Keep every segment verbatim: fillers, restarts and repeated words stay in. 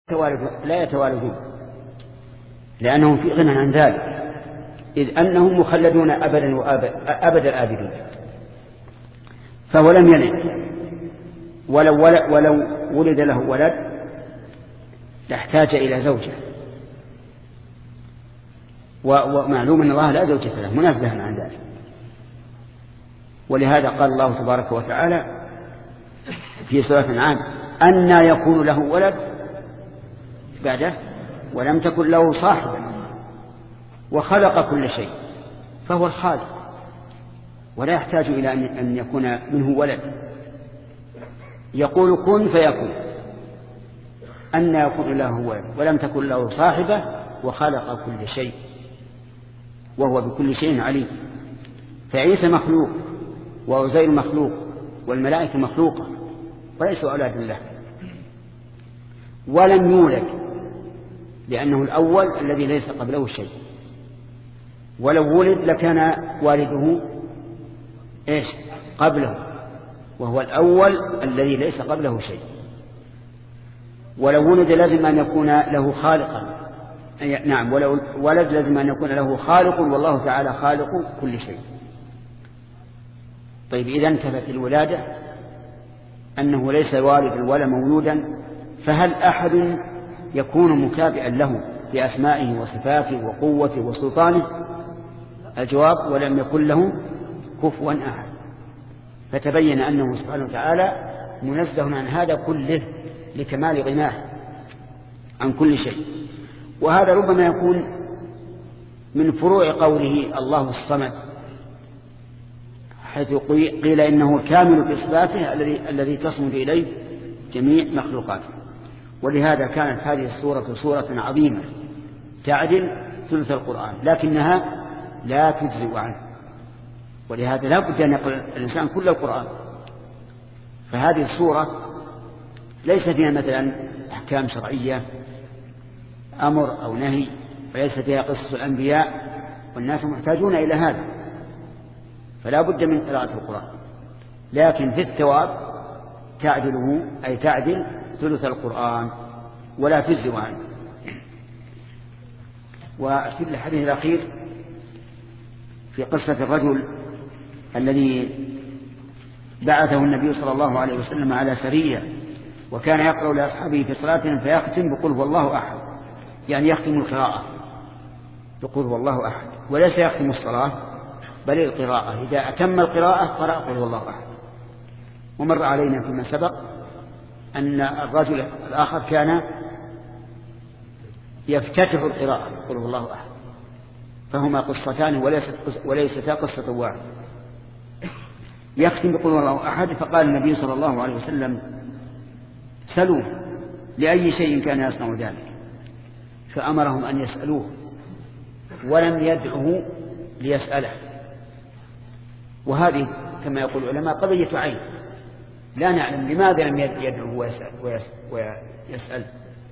لا يتوالدون لأنهم في غنى عن ذلك، إذ أنهم مخلدون أبدا وأبد أبد الآبدين. فهو لم يلد، ولو, ولو ولد له ولد لاحتاج إلى زوجة، ومعلوم أن الله لا زوجة له منزها عن ذلك. ولهذا قال الله تبارك وتعالى في سورة الأنعام: أنى يكون له ولد بعده ولم تكن له صاحبة وخلق كل شيء. فهو الخالق ولا يحتاج إلى أن يكون منه ولد، يقول كن فيكون. أنى يكون له ولد ولم تكن له صاحبة وخلق كل شيء وهو بكل شيء عليم. فعيسى مخلوق وعزير مخلوق والملائكة مخلوقة وليسوا أولاد الله. ولم يولد لأنه الأول الذي ليس قبله شيء، ولو ولد لكان والده إيش قبله، وهو الأول الذي ليس قبله شيء. ولو ولد لازم أن يكون له خالقا، نعم، ولو ولد لازم أن يكون له خالق، والله تعالى خالق كل شيء. طيب، إذا انتفت الولادة أنه ليس والدا ولا مولودا، فهل أحد يكون مكافئا له في أسمائه وصفاته وقوته وسلطانه؟ الجواب: ولم يكن له كفوا أحد. فتبين أنه سبحانه وتعالى منزه عن هذا كله لكمال غناه عن كل شيء. وهذا ربما يكون من فروع قوله الله الصمد، حيث قيل إنه الكامل في صفاته الذي الذي تصمد إليه جميع مخلوقاته. ولهذا كانت هذه السورة سورة عظيمة تعدل ثلث القرآن، لكنها لا تجزئ عنه، ولهذا لا بد أن يقرأ الإنسان كل القرآن. فهذه السورة ليس فيها مثلا أحكام شرعية أمر أو نهي، وليس فيها قصص الأنبياء، والناس محتاجون إلى هذا، فلا بد من قراءة القرآن. لكن في الثواب تعدله، أي تعدل ثلث القرآن ولا تجزئ عنه. وفي الحديث الأخير في قصة الرجل الذي بعثه النبي صلى الله عليه وسلم على سرية، وكان يقرأ لأصحابه في صلاتهم فيختم بقول هو الله أحد، يعني يختم القراءة بقول هو الله أحد، وليس يختم الصلاة بل القراءة. إذا أتم القراءة قرأ قل هو الله أحد. ومر علينا فيما سبق أن الرجل الآخر كان يفتتح القراءة قل هو الله أحد، فهما قصتان وليستا قصة واحدة. يختم بقول هو الله أحد، فقال النبي صلى الله عليه وسلم: سلوه لأي شيء كان يصنع ذلك، فأمرهم أن يسألوه ولم يدعه ليسأله. وهذه كما يقول العلماء قضية عين، لا نعلم لماذا لم يدعه ويسأل, ويسأل.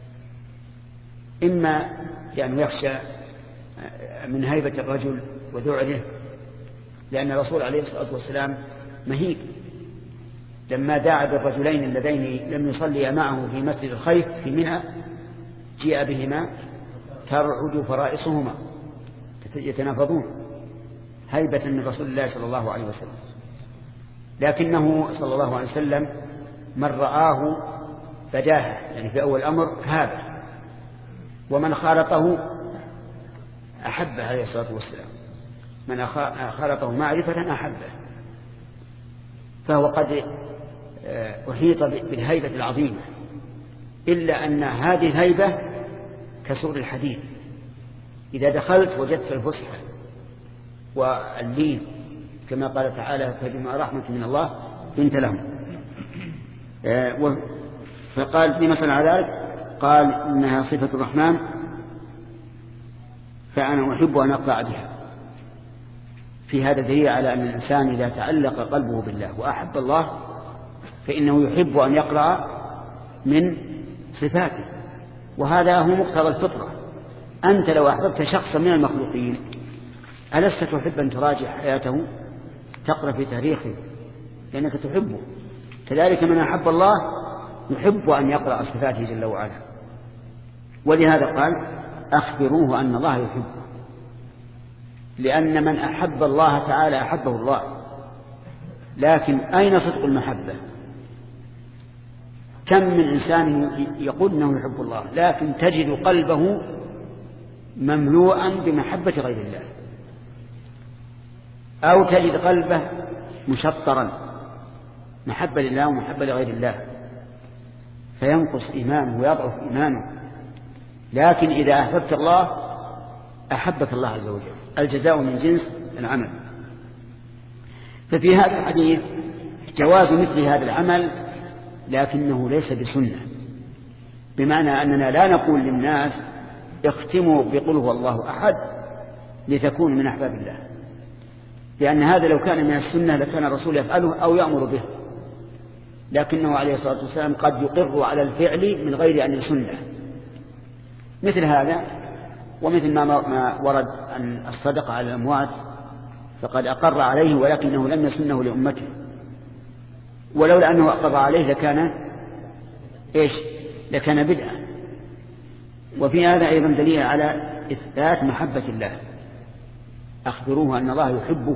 إما لأنه يخشى من هيبة الرجل وذعره، لأن الرسول عليه الصلاة والسلام مهيب لما دعا بالرجلين اللذين لم يصليا معه في مسجد الخيف في منى، جاء بهما ترعد فرائصهما يتنافضون هيبة من رسول الله صلى الله عليه وسلم. لكنه صلى الله عليه وسلم من رآه بداهة، يعني في أول أمر هذا، ومن خالطه أحبه عليه الصلاة والسلام، من خالطه معرفة أحبه. فهو قد أحيط بالهيبة العظيمة، إلا أن هذه الهيبة كسور الحديد، إذا دخلت وجدت الفسحة واللين، كما قال تعالى: فبما رحمة من الله لنت لهم. فقال في مثل على ذلك قال: إنها صفة الرحمن فأنا أحب أن أقرأ بها. في هذا دليل على أن الإنسان إذا تعلق قلبه بالله وأحب الله فإنه يحب أن يقرأ من صفاته، وهذا هو مقتضى الفطرة. أنت لو أحببت شخصا من المخلوقين ألست تحب أن تراجع حياته، تقرأ في تاريخه لأنك تحبه؟ كذلك من أحب الله يحب أن يقرأ صفاته جل وعلا. ولهذا قال أخبروه أن الله يحبه، لأن من أحب الله تعالى أحبه الله. لكن أين صدق المحبة؟ كم من إنسان يقول أنه يحب الله لكن تجد قلبه مملوءا بمحبة غير الله، أو تجد قلبه مشطرا محبة لله ومحبة لغير الله، فينقص إيمانه ويضعف إيمانه. لكن إذا أحببت الله أحبك الله عز وجل، الجزاء من جنس العمل. ففي هذا الحديث جواز مثل هذا العمل، لكنه ليس بسنة، بمعنى أننا لا نقول للناس اختموا بقل هو الله أحد لتكونوا من أحباب الله، لأن هذا لو كان من السنة لكان الرسول يفعله أو يأمر به، لكنه عليه الصلاة والسلام قد يقر على الفعل من غير أن يسنه. مثل هذا ومثل ما ورد عن الصدقة على الأموات فقد أقر عليه ولكنه لم يسنه لأمته، ولولا أنه أقر عليه لكان إيش؟ لكان بدعة. وفي هذا أيضا دليل على إثبات محبة الله، أخبروه أن الله يحبه.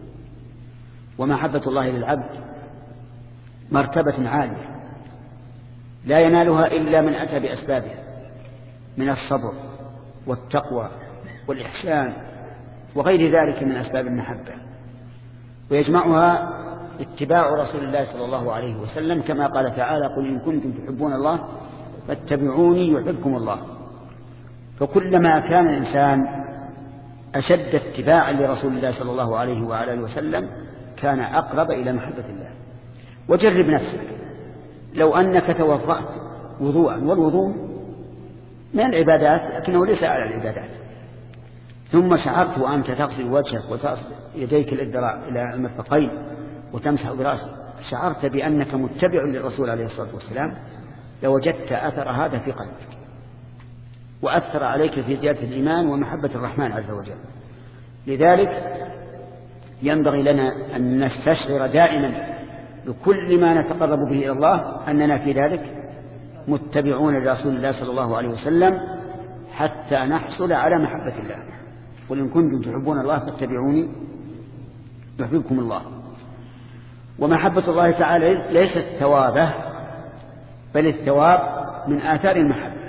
ومحبة الله للعبد مرتبة عالية لا ينالها إلا من أتى بأسبابها من الصبر والتقوى والإحسان وغير ذلك من أسباب المحبة، ويجمعها اتباع رسول الله صلى الله عليه وسلم، كما قال تعالى قل إن كنتم تحبون الله فاتبعوني يحبكم الله. فكلما كان الإنسان أشد اتباعا لرسول الله صلى الله عليه وآله وسلم كان أقرب إلى محبة الله. وجرب نفسك، لو أنك توضأت وضوءا، والوضوء من العبادات لكنه ليس على العبادات، ثم شعرت وأنت تغسل وجهك وتغسل يديك إلى المرفقين وتمسح برأسك، شعرت بأنك متبع للرسول عليه الصلاة والسلام، لوجدت أثر هذا في قلبك وأثر عليك في زيادة الإيمان ومحبة الرحمن عز وجل. لذلك ينبغي لنا أن نستشعر دائما بكل ما نتقرب به إلى الله أننا في ذلك متبعون لرسول الله صلى الله عليه وسلم حتى نحصل على محبة الله. قل إن كنتم تحبون الله فاتبعوني يحببكم الله. ومحبة الله تعالى ليست ثوابه، بل الثواب من آثار المحبة.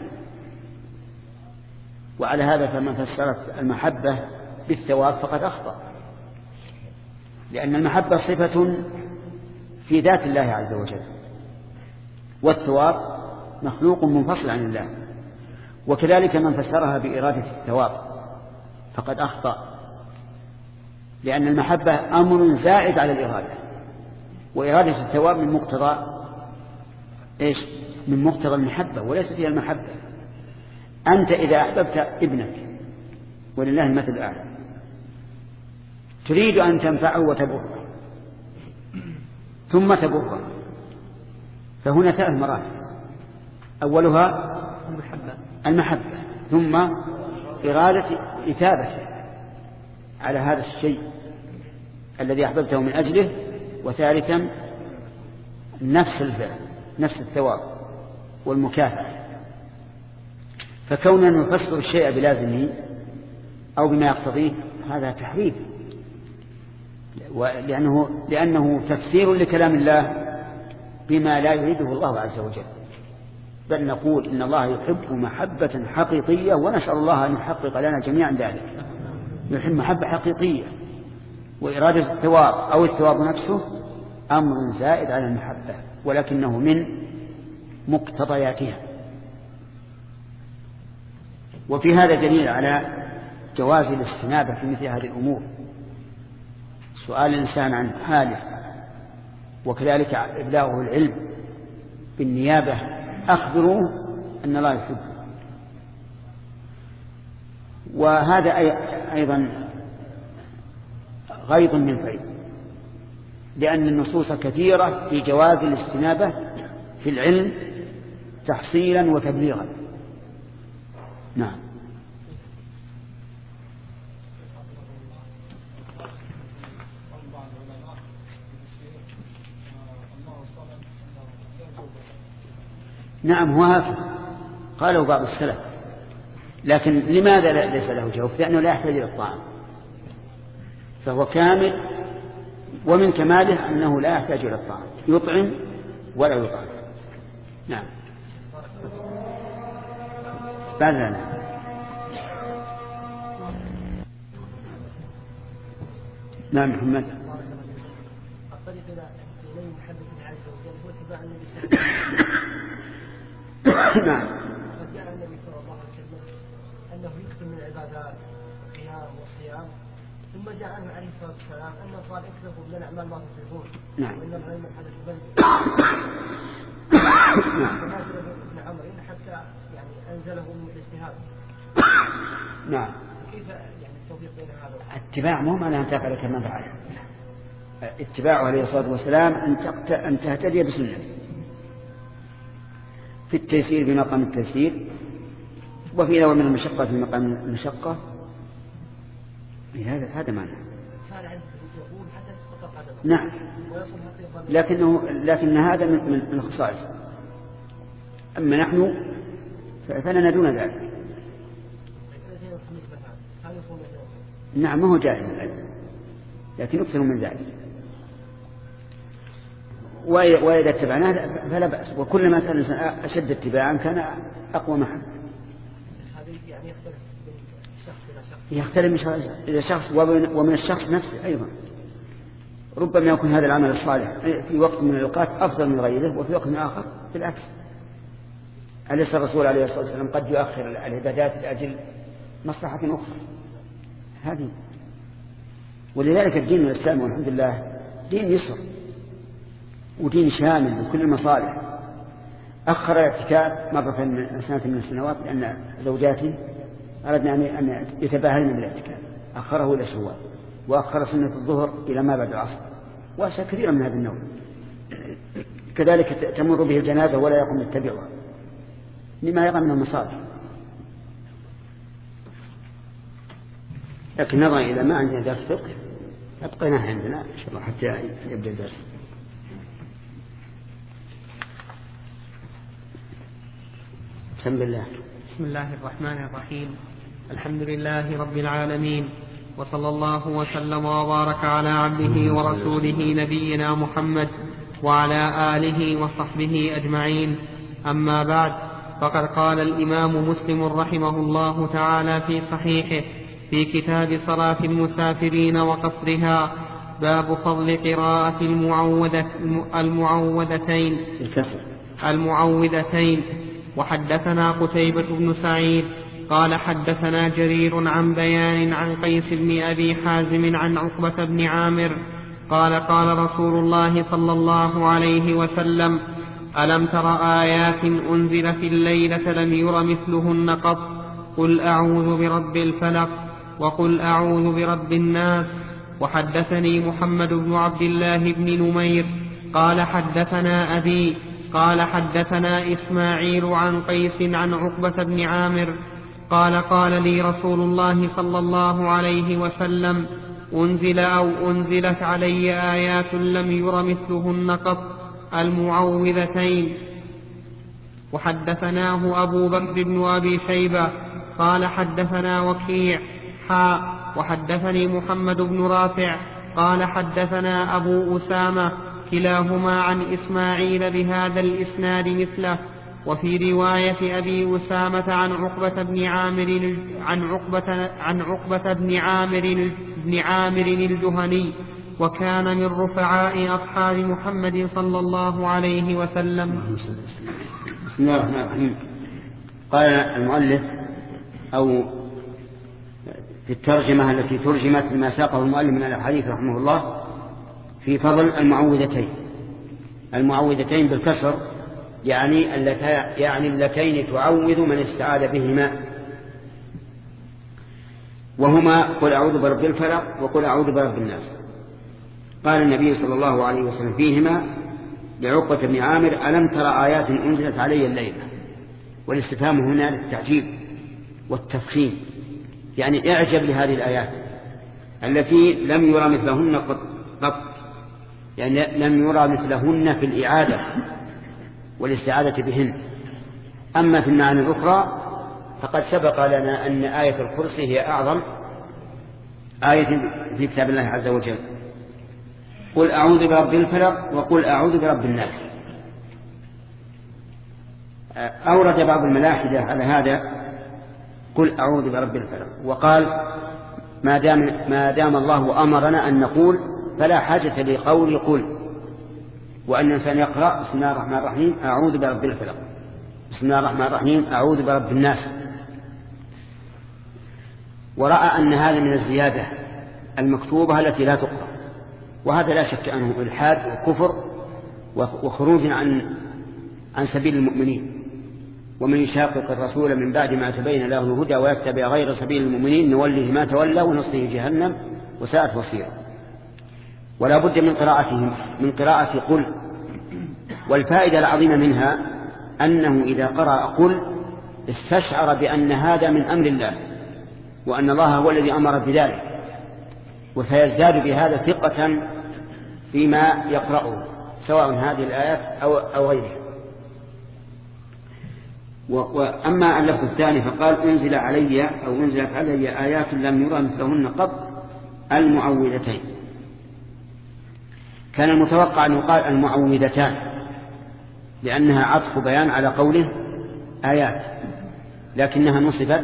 وعلى هذا فمن فسرت المحبة بالثواب فقد أخطأ، لأن المحبة صفة في ذات الله عز وجل، والثواب مخلوق منفصل عن الله. وكذلك من فسرها بإرادة الثواب فقد أخطأ، لأن المحبة أمر زائد على الإرادة، وإرادة الثواب من مقتضى إيش؟ من مقتضى المحبة، وليست هي المحبة. أنت إذا أحببت ابنك ولله المثل الأعلى تريد أن تنفعه وتبره ثم تبره، فهنا ثلاث مراحل: أولها المحبة، ثم إرادة إثابته على هذا الشيء الذي أحببته من أجله، وثالثا نفس الفعل، نفس الثواب والمكافأة. فكوننا نفسر الشيء بلازمه أو بما يقتضيه هذا تحريف، لأنه, لأنه تفسير لكلام الله بما لا يريده الله عز وجل. بل نقول إن الله يحب محبة حقيقية، ونسأل الله أن يحقق لنا جميعا ذلك. يحب محبة حقيقية، وإرادة الثواب أو الثواب نفسه أمر زائد على المحبة، ولكنه من مقتضياتها. وفي هذا دليل على جواز الاستنابة في مثل هذه الأمور، سؤال الإنسان عن حاله، وكذلك إبلاغه العلم بالنيابة: أخبروه أن الله يحبه. وهذا أيضا غيض من فيض، لأن النصوص كثيرة في جواز الاستنابة في العلم تحصيلا وتبليغا. نعم. نعم، هو هكذا قاله بعض السلف، لكن لماذا ليس له جوف؟ لأنه لا يحتاج إلى الطعام، فهو كامل، ومن كماله أنه لا يحتاج إلى الطعام، يطعم ولا يطعم. نعم. بعد ذلك نعم محمد. الطريق إلى إليه محبة عز وجل هو اتباع النبي صلى الله عليه وسلم. نعم. قد جاء النبي صلى الله عليه وسلم أنه يكثر من العبادات والقيام والصيام، ثم جاء عنه عليه الصلاة والسلام أنه قال اكثروا من الأعمال ما تطيقون. نعم. وإن العلم الحدث بلد. فنازل ابن عمرو حتى يعني أنزله من الاجتهاد. نعم. كيف يعني التوفيق بين هذا؟ اتباع مو معناه أن تفعل كما فعل. اتباعه عليه الصلاة والسلام أن تهتدي بسنته في التيسير في مقام التيسير، وفي نوع من المشقة في مقام المشقة. هذا هذا معنى. نعم. لكنه لكن هذا من من الخصائص. أما نحن فلنا دون ذلك. نعم ما هو جائز لكن أكثر من ذلك، وإذا اتبعناه فلا بأس، وكلما كان الإنسان أشد اتباعا كان أقوى محبة. يختلف من شخص إلى شخص ومن الشخص نفسه أيضا. ربما يكون هذا العمل الصالح في وقت من الأوقات أفضل من غيره، وفي وقت آخر بالعكس. أليس الرسول عليه الصلاة والسلام قد يؤخر العبادات لأجل مصلحة أخرى؟ هذه. ولذلك الدين الإسلامي والحمد لله دين يسر ودين شامل لكل المصالح. أخر الاعتكاف مرة من سنة من السنوات لأن زوجاتي أردنا أن يتباهلن بالاعتكاف، أخره إلى شوال، وأخر سنة الظهر إلى ما بعد العصر، وأشياء كثيرة من هذا النوع. كذلك تمر به الجنازة ولا يقوم يتبعها لما يقع من المصالح. لكن نظرا إلى ما عندنا درس فقه أبقيناه عندنا إن شاء الله حتى يبدأ الدرس. بسم الله. بسم الله الرحمن الرحيم. الحمد لله رب العالمين، وصلى الله وسلم وبارك على عبده ورسوله نبينا محمد وعلى آله وصحبه أجمعين. أما بعد، فقد قال الإمام مسلم رحمه الله تعالى في صحيحه في كتاب صلاة المسافرين وقصرها: باب فضل قراءة المعوذة المعوذتين المعوذتين. وحدثنا قتيبة بن سعيد قال حدثنا جرير عن بيان عن قيس بن أبي حازم عن عقبة بن عامر قال قال رسول الله صلى الله عليه وسلم: ألم تر آيات أنزلت الليلة لم ير مثلهن قط، قل أعوذ برب الفلق وقل أعوذ برب الناس. وحدثني محمد بن عبد الله بن نمير قال حدثنا أبي قال حدثنا إسماعيل عن قيس عن عقبة بن عامر قال قال لي رسول الله صلى الله عليه وسلم: أنزل أو أنزلت علي آيات لم ير مثلهن قط، المعوذتين. وحدثناه أبو بكر بن أبي شيبة قال حدثنا وكيع حاء وحدثني محمد بن رافع قال حدثنا أبو أسامة كلاهما عن إسماعيل بهذا الإسناد مثله. وفي رواية أبي أسامة عن عقبة بن عامر عن عقبة عن عقبة بن عامر بن عامر الجهني، وكان من رفعاء أصحاب محمد صلى الله عليه وسلم. بسم الله الرحمن الرحيم. قال المؤلف أو في الترجمة التي ترجمت لما ساقه المؤلف من الحديث رحمه الله في فضل المعوذتين. المعوذتين بالكسر يعني اللتين يعني اللتين تعوذ من استعاذ بهما، وهما قل أعوذ برب الفلق وقل أعوذ برب الناس. قال النبي صلى الله عليه وسلم فيهما لعقبة بن عامر: ألم ترى آيات أنزلت علي الليلة؟ والاستفهام هنا للتعجيب والتفخيم، يعني اعجب لهذه الآيات التي لم يرى مثلهن قط، يعني لم يرى مثلهن في الإعادة والاستعادة بهن. أما في المعاني الأخرى فقد سبق لنا أن آية الكرسي هي أعظم آية في كتاب الله عز وجل. قل أعوذ برب الفلق وقل أعوذ برب الناس. أورد بعض الملاحدة على هذا قل أعوذ برب الفلق، وقال ما دام, ما دام الله أمرنا أن نقول فلا حاجة لقول قل، وأن الإنسان يقرأ بسم الله الرحمن الرحيم أعوذ برب الفلق، بسم الله الرحمن الرحيم أعوذ برب الناس. ورأى أن هذا من الزيادة المكتوبة التي لا تقرأ، وهذا لا شك أنه إلحاد وكفر وخروج عن عن سبيل المؤمنين. ومن يشاقق الرسول من بعد ما تبين له الهدى ويتبع غير سبيل المؤمنين نوله ما تولى ونصله جهنم وساءت مصيره. ولا بد من قراءتهم من قراءة قل. والفائدة العظيمة منها أنه إذا قرأ قل استشعر بأن هذا من أمر الله، وأن الله هو الذي أمر بذلك، وفيزداد بهذا ثقة فيما يقرأه سواء هذه الآيات أو, أو غيرها. وأما اللفظ الثاني فقال أنزل علي أو أنزلت علي آيات لم يرى مثلهن قط المعوذتين. كان المتوقع أن يقال المعوذتان لأنها عطف بيان على قوله آيات، لكنها نصبت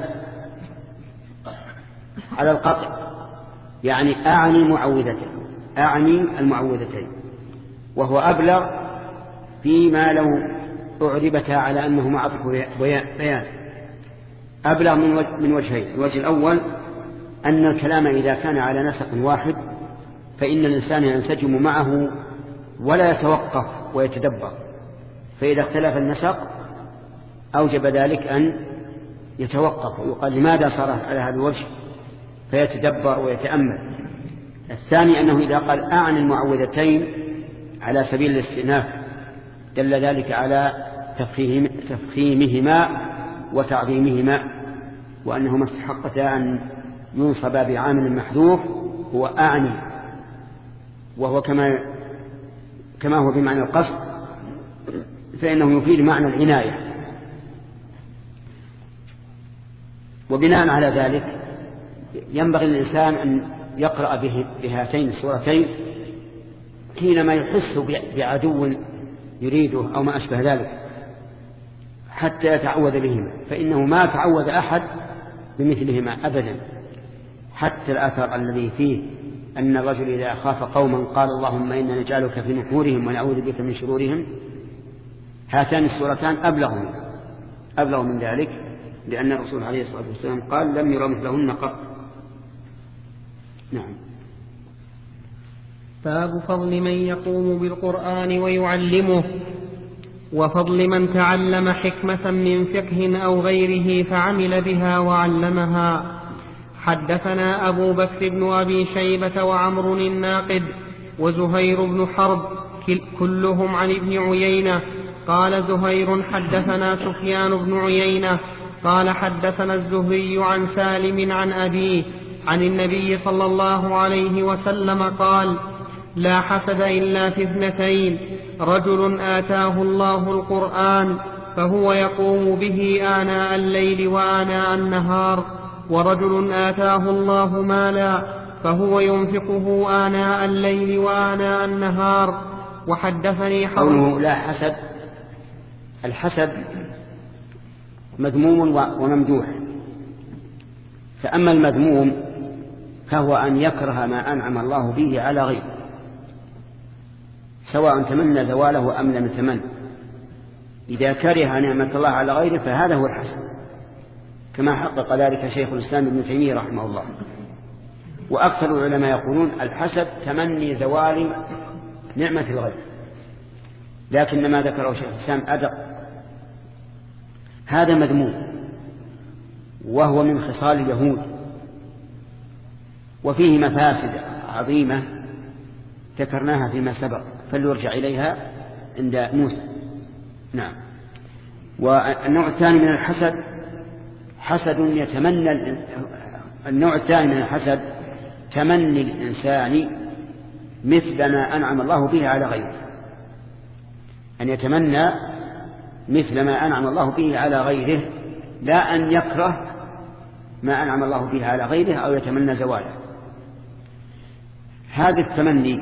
على القطع، يعني أعني معوذتين، أعني المعوذتين، وهو أبلغ فيما لو أعربتا على أنه معطف بيان، أبلغ من وجهين. الوجه الأول أن الكلام إذا كان على نسق واحد فإن الإنسان ينسجم معه ولا يتوقف ويتدبر، فإذا اختلف النسق أوجب ذلك أن يتوقف ويقال لماذا صار على هذا الوجه، فيتدبر ويتأمل. الثاني أنه إذا قال أعني المعوذتين على سبيل الاستئناف دل ذلك على تفخيم تفخيمهما وتعظيمهما، وأنهما استحقتا أن ينصب بعامل محذوف هو أعني، وهو كما كما هو بمعنى القصد فإنه يفيد معنى العناية. وبناء على ذلك ينبغي للإنسان أن يقرأ به بهاتين السورتين حينما يحس بعدو يريده أو ما أشبه ذلك حتى يتعوذ بهما، فإنه ما تعوذ أحد بمثلهما أبدا. حتى الأثر الذي فيه أن الرجل إذا خاف قوما قال اللهم إنا نجعلك في نحورهم ونعوذ بك من شرورهم، هاتان السورتان أبلغ من أبلغ من ذلك، لأن الرسول عليه الصلاة والسلام قال لم يرى مثلهن قط. نعم. باب فضل من يقوم بالقرآن ويعلمه، وفضل من تعلم حكمة من فقه أو غيره فعمل بها وعلمها. حدثنا أبو بكر بن أبي شيبة وعمر الناقد وزهير بن حرب كلهم عن ابن عيينة قال زهير حدثنا سفيان بن عيينة قال حدثنا الزهري عن سالم عن أبيه عن النبي صلى الله عليه وسلم قال لا حسد إلا في اثنتين: رجل آتاه الله القرآن فهو يقوم به آناء الليل وآناء النهار، ورجل آتاه الله مالا فهو ينفقه آناء الليل وآناء النهار. وحدثني قوله لا حسد، الحسد مذموم وممدوح، فأما المذموم فهو أن يكره ما أنعم الله به على غيره سواء تمنى زواله أم لم يتمنى. إذا كره نعمة الله على غيره فهذا هو الحسد، كما حقق ذلك شيخ الإسلام ابن تيمية رحمه الله. وأكثر العلماء يقولون الحسد تمني زوال نعمة الغير، لكن ما ذكره شيخ الإسلام أدق. هذا مذموم وهو من خصال اليهود، وفيه مفاسد عظيمة ذكرناها فيما سبق فليرجع إليها عند موسى. نعم. والنوع الثاني من الحسد حسد يتمنى النوع الثاني من الحسد تمني الإنسان مثل ما أنعم الله به على غيره، أن يتمنى مثل ما أنعم الله به على غيره لا أن يكره ما أنعم الله به على غيره أو يتمنى زواله. هذا التمني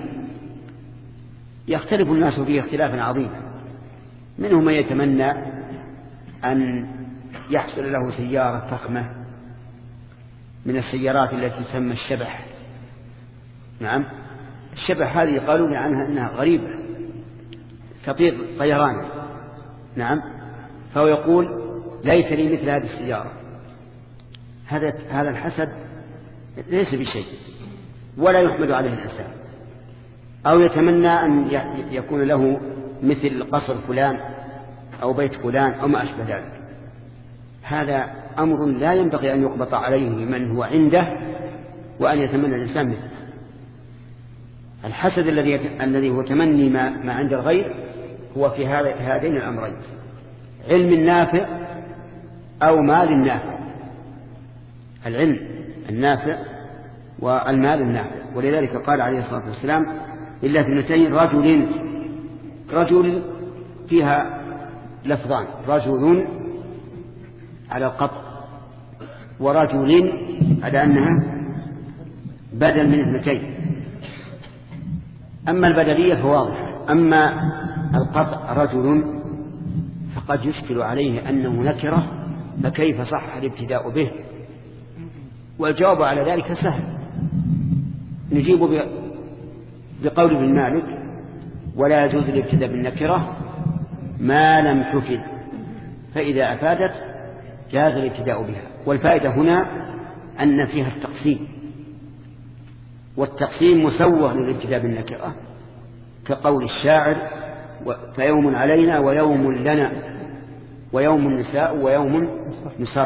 يختلف الناس فيه اختلافا عظيما، منهم من يتمنى أن يحصل له سيارة فخمة من السيارات التي تسمى الشبح. نعم، الشبح هذه قالوا عنها أنها غريبة تطير طيران. نعم، فهو يقول ليس لي مثل هذه السيارة. هذا هذا الحسد ليس بشيء ولا يحمد عليه الإنسان. أو يتمنى أن يكون له مثل قصر فلان أو بيت فلان أو ما أشبه ذلك. هذا أمر لا ينبغي أن يقبط عليه من هو عنده وأن يتمنى الإنسان مثله. الحسد الذي الذي هو تمني ما, ما عند الغير هو في هذين الأمرين: علم النافع أو مال النافع. العلم النافع والمال النافع. ولذلك قال عليه الصلاة والسلام: إلا اثنتين رجل رجل فيها لفظان: رجل على القطع ورجل على أنها بدل من اثنتين. أما البدلية فواضحة، أما القطع رجل فقد يشكل عليه أنه نكرة، فكيف صح الابتداء به؟ والجواب على ذلك سهل، نجيب بقول ابن مالك: ولا يجوز الابتداء بالنكرة ما لم تفد، فإذا أفادت جاز الابتداء بها. والفائدة هنا أن فيها التقسيم، والتقسيم مسوغ للابتداء بالنكرة، كقول الشاعر: فيوم علينا ويوم لنا ويوم النساء ويوم نسر.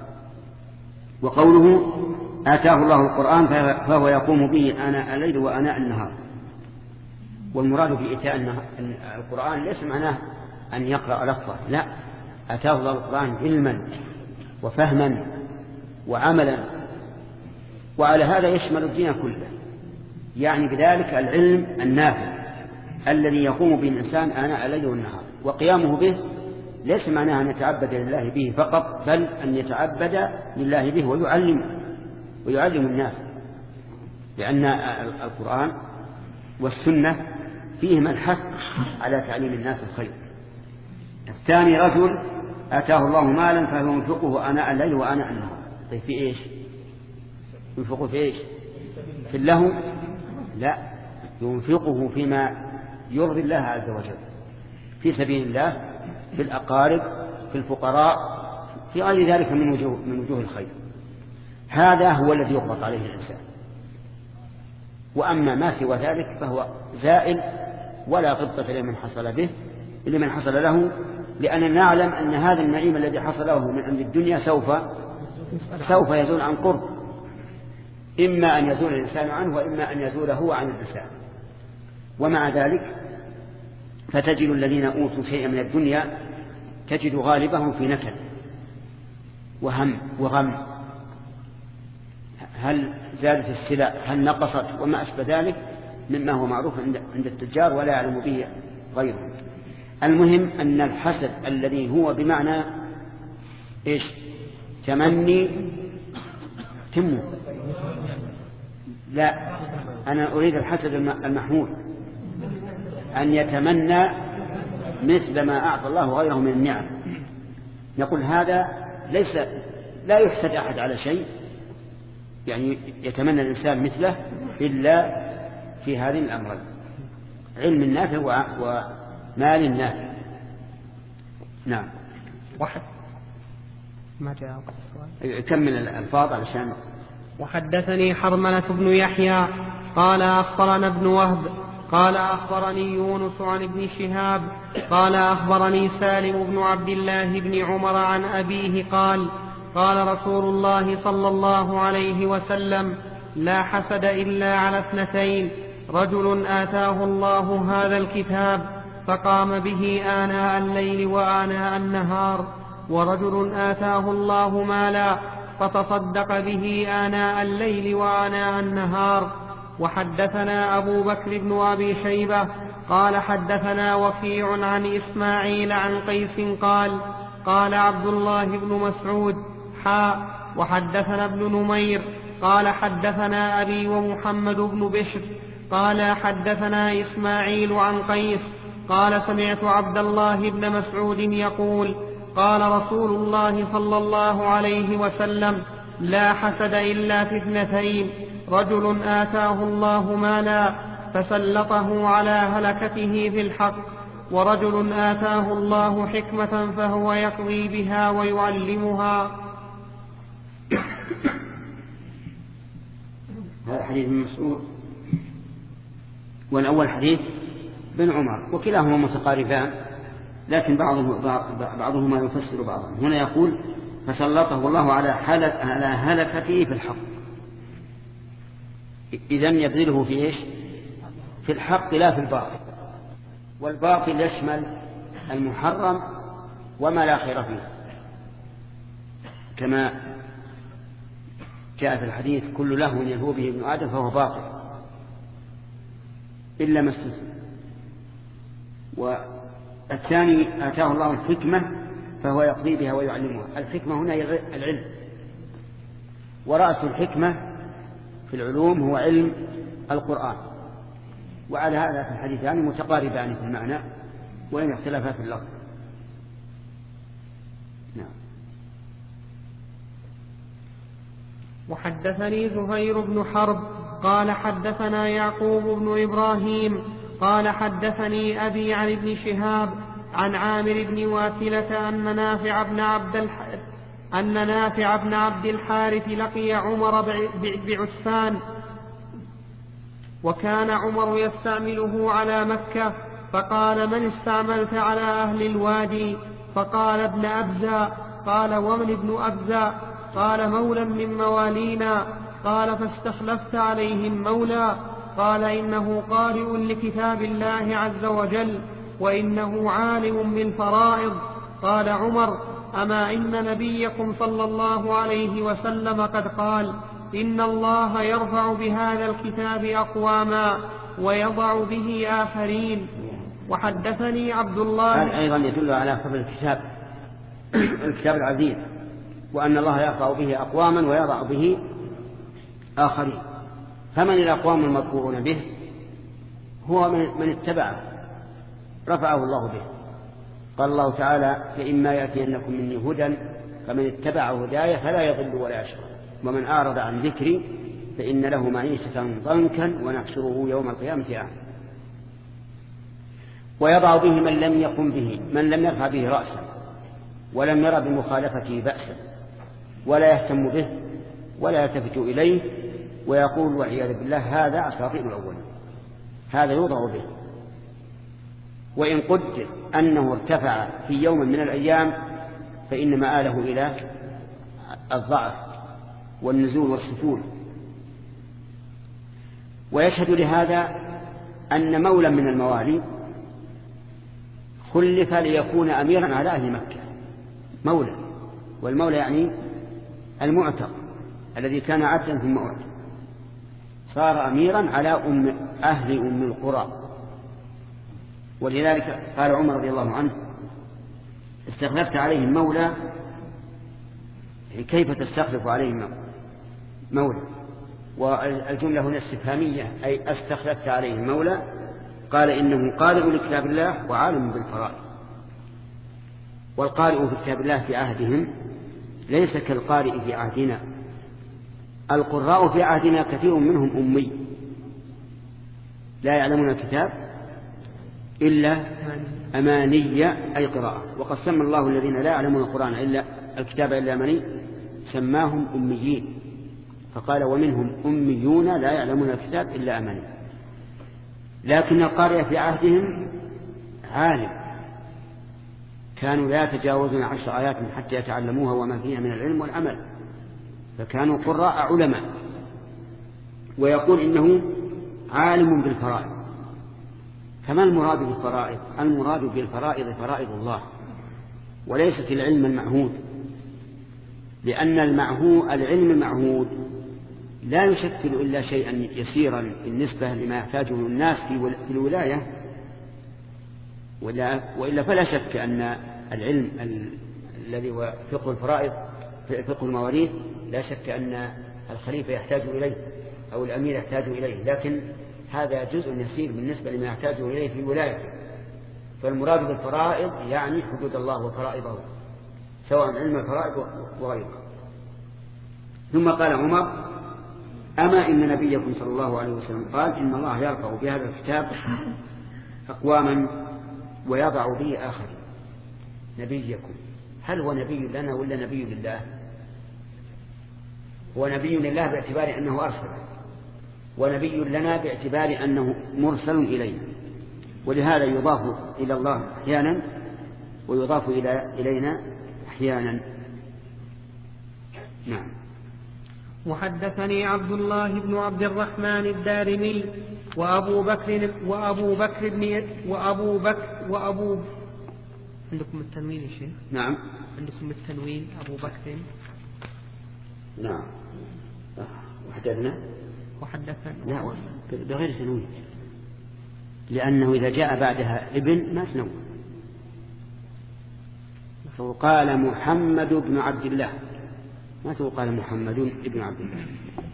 وقوله: آتاه الله القرآن فهو يقوم به آناء الليل وآناء النهار. والمراد بإتاء القرآن ليس معناه أن يقرأ لفظه، لا، آتاه الله القرآن علما وفهما وعملا، وعلى هذا يشمل الدين كله، يعني بذلك العلم النافع الذي يقوم به الإنسان آناء الليل والنهار. وقيامه به ليس معناه أن يتعبد لله به فقط، بل أن يتعبد لله به ويعلم ويعلم الناس، لأن القرآن والسنة فيهما الحث على تعليم الناس الخير. الثاني: رجل آتاه الله مالا فهو ينفقه آناء الليل وآناء النهار. طيب في إيش؟ ينفقه في إيش؟ في اللهو؟ لا، ينفقه فيما يرضي الله عز وجل، في سبيل الله، في الأقارب، في الفقراء، في غير ذلك من وجوه, من وجوه الخير. هذا هو الذي يقبط عليه الإنسان. وأما ما سوى ذلك فهو زائل ولا غبطة لمن حصل به لمن حصل له، لأننا نعلم أن هذا النعيم الذي حصل له من عند الدنيا سوف سوف يزول عن قرب، إما أن يزول الإنسان عنه وإما أن يزول هو عن الإنسان. ومع ذلك فتجد الذين أوتوا شيئا من الدنيا تجد غالبهم في نكد وهم وغم. هل زادت السلع؟ هل نقصت؟ وما أشبه ذلك مما هو معروف عند التجار ولا يعلم به غيرهم. المهم أن الحسد الذي هو بمعنى إيش؟ تمني تمو لا، أنا أريد الحسد المحمود، أن يتمنى مثل ما أعطى الله غيره من النعم. نقول هذا ليس لا يحسد أحد على شيء، يعني يتمنى الإنسان مثله إلا في هذه الأمرين: علم النافع ومال النافع. نعم. واحد ما جاء السؤال. كمل الألفاظ علشان. وحدثني حرملة بن يحيى قال أخبرنا ابن وهب قال أخبرني يونس عن ابن شهاب قال أخبرني سالم بن عبد الله بن عمر عن أبيه قال: قال رسول الله صلى الله عليه وسلم: لا حسد إلا على اثنتين: رجل آتاه الله هذا الكتاب فقام به آناء الليل وآناء النهار، ورجل آتاه الله مالا فتصدق به آناء الليل وآناء النهار. وحدثنا أبو بكر بن أبي شيبة قال حدثنا وكيع عن إسماعيل عن قيس قال: قال عبد الله بن مسعود حاء وحدثنا ابن نمير قال حدثنا أبي ومحمد بن بشر قال حدثنا إسماعيل عن قيس قال سمعت عبد الله بن مسعود يقول قال رسول الله صلى الله عليه وسلم لا حسد إلا في اثنتين رجل آتاه الله مالا فسلطه على هلكته في الحق ورجل آتاه الله حكمة فهو يقضي بها ويعلمها. هذا حديث ابن مسعود والأول حديث بن عمر وكلاهما متقاربان لكن بعضهما يفسر بعضا. هنا يقول فسلطه الله على على هلكته في الحق، إذن يبذله في إيش؟ في الحق لا في الباطل، والباطل يشمل المحرم وما لا خير فيه كما جاء في الحديث كل لهو يلهو به ابن آدم فهو باطل إلا ما استثنى. والثاني آتاه الله الحكمة فهو يقضي بها ويعلمها. الحكمة هنا العلم، ورأس الحكمة في العلوم هو علم القرآن، وعلى هذا في الحديثان متقاربان في المعنى وإن اختلفا في اللفظ. نعم. وحدثني زهير بن حرب قال حدثنا يعقوب بن إبراهيم قال حدثني أبي عن ابن شهاب عن عامر بن واثلة أن نافع بن عبد الحارث أن نافع بن عبد الحارث لقي عمر بعسفان وكان عمر يستعمله على مكة، فقال من استعملت على أهل الوادي؟ فقال ابن أبزة. قال ومن ابن أبزة؟ قال مولى من موالينا. قال فاستخلفت عليهم مولى؟ قال إنه قارئ لكتاب الله عز وجل وإنه عالم بالفرائض. قال عمر أما إن نبيكم صلى الله عليه وسلم قد قال إن الله يرفع بهذا الكتاب أقواما ويضع به آخرين. وحدثني عبد الله هذا أيضا يدل على فضل الكتاب الكتاب العزيز، وأن الله يرفع به أقواما ويضع به آخرين. فمن الأقوام المذكورون به؟ هو من اتبعه رفعه الله به. قال الله تعالى فإما يأتينكم مني هدى فمن اتبع هداي فلا يضل ولا يشقى ومن أعرض عن ذكري فإن له معيشة ضنكا ونحشره يوم القيامة أعمى. ويضع به من لم يقم به، من لم يرفع به رأسا ولم يرى بمخالفته بأسا ولا يهتم به ولا يلتفت إليه ويقول والعياذ بالله هذا أساطير الأولين، هذا يوضع به. وإن قدر أنه ارتفع في يوم من الأيام فإن مآله إلى الضعف والنزول والسفول. ويشهد لهذا أن مولا من الموالي خلف ليكون أميرا على أهل مكة، مولا، والمولى يعني المعتق الذي كان عبدا ثم أعتق، صار أميرا على أم أهل أم القرى. ولذلك قال عمر رضي الله عنه استخلفت عليهم مولى. كيف تستخلف عليهم مولى؟ والجملة هنا استفهامية، أي استخلفت عليهم مولى. قال إنه قارئ لكتاب الله وعالم بالفرائض. والقارئ في كتاب الله في عهدهم ليس كالقارئ في عهدنا. القراء في عهدنا كثير منهم أمي لا يعلمون الكتاب إلا أماني أي قراءة. وقد سمى الله الذين لا يعلمون القرآن إلا الكتاب إلا أماني سماهم أميين، فقال ومنهم أميون لا يعلمون الكتاب إلا أماني. لكن القارئ في عهدهم عالم، كانوا لا يتجاوزون عشر آيات حتى يتعلموها وما فيها من العلم والعمل، فكانوا قراء علماء. ويقول إنه عالم بالفرائض. فما المراد بالفرائض؟ المراد بالفرائض فرائض الله وليست العلم المعهود، لأن المعهود العلم المعهود لا يشكل إلا شيئا يسيرا بالنسبة لما يحتاجه الناس في الولاية، وإلا فلا شك أن العلم الذي هو فقه الفرائض فقه المواريث لا شك أن الخليفة يحتاج إليه أو الأمير يحتاج إليه، لكن هذا جزء يسير بالنسبة لما يحتاجه إليه في ولايته. فالمراد بالفرائض يعني حدود الله وفرائضه، سواء علم الفرائض وغيره. ثم قال عمر: أما إن نبيكم صلى الله عليه وسلم قال إن الله يرفع بهذا الكتاب أقواما ويضع به آخرين. نبيكم، هل هو نبي لنا ولا نبي لله؟ هو نبي لله باعتبار أنه أرسل، ونبي لنا باعتبار أنه مرسل إلينا، ولهذا يضاف إلى الله أحيانا ويضاف إلى إلينا أحيانا. نعم. وحدثني عبد الله بن عبد الرحمن الدارمي وأبو بكر وأبو بكر بن وأبو بكر وأبو عندكم التنوين يا شيخ؟ نعم. عندكم التنوين أبو بكر. نعم. وحدثنا وحدثنا لا بغير تنوين، لأنه إذا جاء بعدها ابن ما تنوين. فقال محمد بن عبد الله، ما قال محمد بن عبد الله،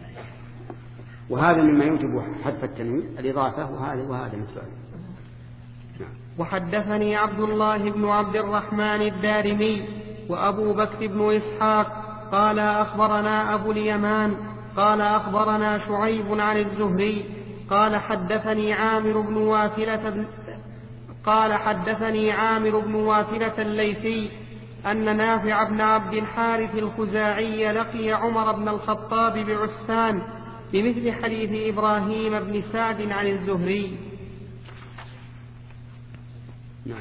وهذا مما يوجب حذف التنوين الإضافة، وهذا وهذا مثله. نعم. وحدثني عبد الله بن عبد الرحمن الدارمي وأبو بكر بن إسحاق قال أخبرنا أبو اليمان قال أخبرنا شعيب عن الزهري قال حدثني عامر بن وافلة بن قال حدثني عامر بن وافلة الليثي أن نافع بن عبد الحارث الخزاعي لقي عمر بن الخطاب بعسفان بمثل حديث إبراهيم بن سعد عن الزهري. نعم.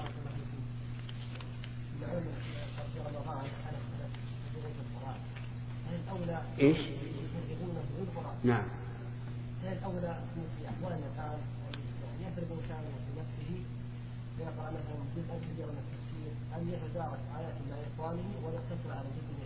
إيش؟ نعم. هل الأولى في أحوال الآن أن يفرض كان في نفسه ويقرأ لهم جزءا كبيرا من التفسير، أن يتدارك آيات مع إخوانه ويقتصر على جزء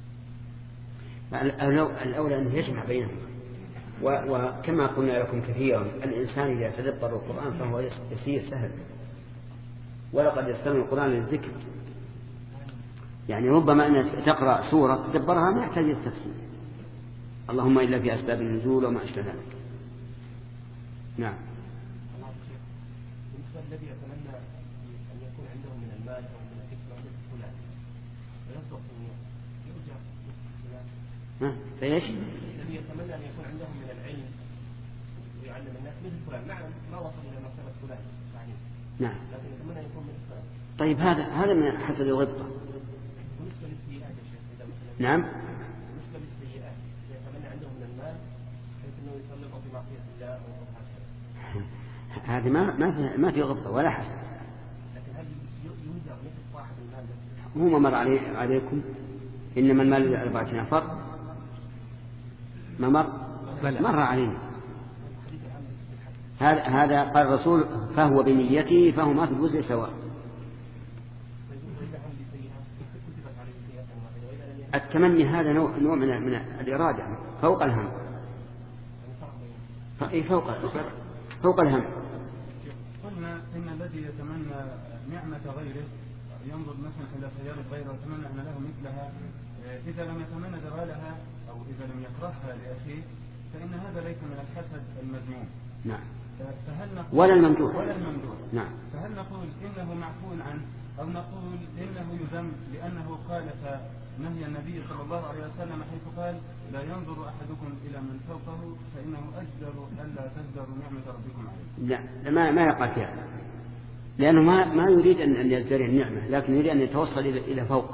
يسير؟ الأولى أن يجمع بينهم، وكما قلنا لكم كثيرا الإنسان إذا تدبر القرآن فهو يسير سهل، ولقد يستمع القرآن للذكر. يعني ربما أن تقرأ سورة تدبرها ما يحتاج التفسير، اللهم إلا في أسباب النزول وما أشبه ذلك. نعم. بالنسبة للذي يتمنى أن يكون عنده من المال أو من الحكمة مثل فلان ويصدق يرجع مثل فلان. ها؟ فإيش؟ الذي يتمنى أن يكون عنده من العلم ويعلم الناس مثل فلان، نعم ما وصل إلى مرتبة فلان يعني. نعم. لكن يتمنى أن يكون مثل فلان. طيب هذا هذا من حسد الغبطة. بالنسبة للسيئات يا شيخ إذا مثلا. نعم. بالنسبة للسيئات إذا يتمنى عنده من المال بحيث إنه يسلطه في معصية الله أو هكذا. هذه ما ما في ما في غبطة ولا حسد. لكن هل يوزع مثل صاحب المال؟ هو ما مر علي عليكم إنما المال لأربعة نفر ما مر مر علينا. هذا هذا قال الرسول فهو بنيته فهما في الجزء سواء. التمني هذا نوع نوع من من الإرادة فوق الهم. فوق فوق الهم. قلنا إن الذي يتمنى نعمة غيره ينظر مثلا إلى سيارة غيره ويتمنى أن له مثلها، إذا لم يتمنى زوالها أو إذا لم يكرهها لأخيه فإن هذا ليس من الحسد المذموم. نعم. فهل نقول ولا الممدوح. ولا الممدوح. نعم. فهل نقول إنه معفو عنه أو نقول إنه يذم لأنه خالف نهي النبي صلى الله عليه وسلم حيث قال لا ينظر أحدكم إلى من فوقه فإنه أجدر ألا تزدروا نعمة ربكم عليه. لا ما ما يقع فيها، لأنه ما ما يريد أن أن يزدري النعمة، لكن يريد أن يتوصل إلى إلى فوق.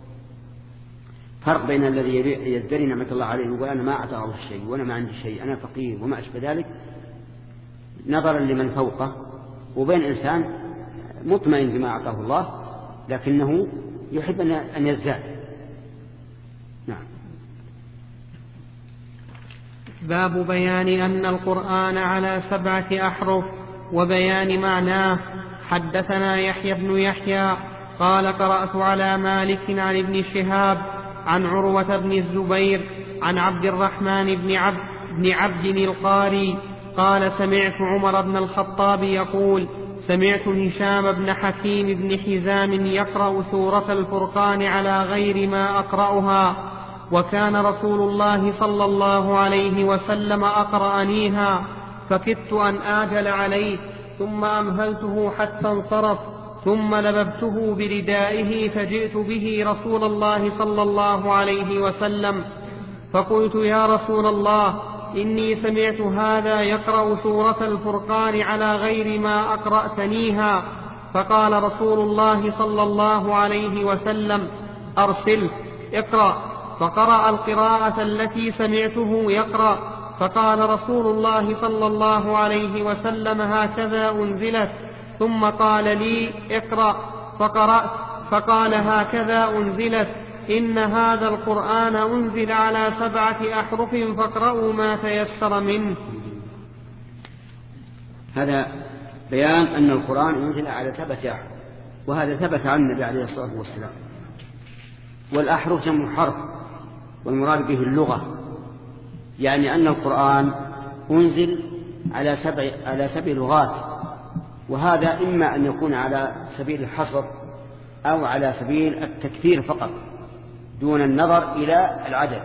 فرق بين الذي يزدري نعمة الله عليه ويقول أنا ما أعطى الله شيء وأنا ما عندي شيء أنا فقير وما أشبه ذلك نظرا لمن فوقه، وبين إنسان مطمئن بما أعطاه الله لكنه يحب أن يزداد. نعم. باب بيان أن القرآن على سبعة أحرف وبيان معناه. حدثنا يحيى بن يحيى قال قرأت على مالك عن ابن شهاب عن عروة بن الزبير عن عبد الرحمن بن عبد, بن عبد القاري قال سمعت عمر بن الخطاب يقول سمعت هشام بن حكيم بن حزام يقرأ سورة الفرقان على غير ما أقرأها، وكان رسول الله صلى الله عليه وسلم أقرأنيها، فكدت أن آجل عليه، ثم أمهلته حتى انصرف، ثم لببته بردائه فجئت به رسول الله صلى الله عليه وسلم، فقلت يا رسول الله إني سمعت هذا يقرأ سورة الفرقان على غير ما أقرأتنيها. فقال رسول الله صلى الله عليه وسلم أرسل اقرأ، فقرأ القراءة التي سمعته يقرأ، فقال رسول الله صلى الله عليه وسلم هكذا أنزلت، ثم قال لي اقرأ، فقرأت، فقال هكذا أنزلت، إن هذا القرآن أنزل على سبعة أحرف فاقرأوا ما تيسر منه. هذا بيان أن القرآن أنزل على سبعة أحرف، وهذا ثبت عن النبي عليه الصلاة والسلام. والأحرف جمع حرف، والمراد به اللغة، يعني أن القرآن أنزل على سبع على سبع لغات، وهذا إما أن يكون على سبيل الحصر أو على سبيل التكثير فقط دون النظر إلى العدد.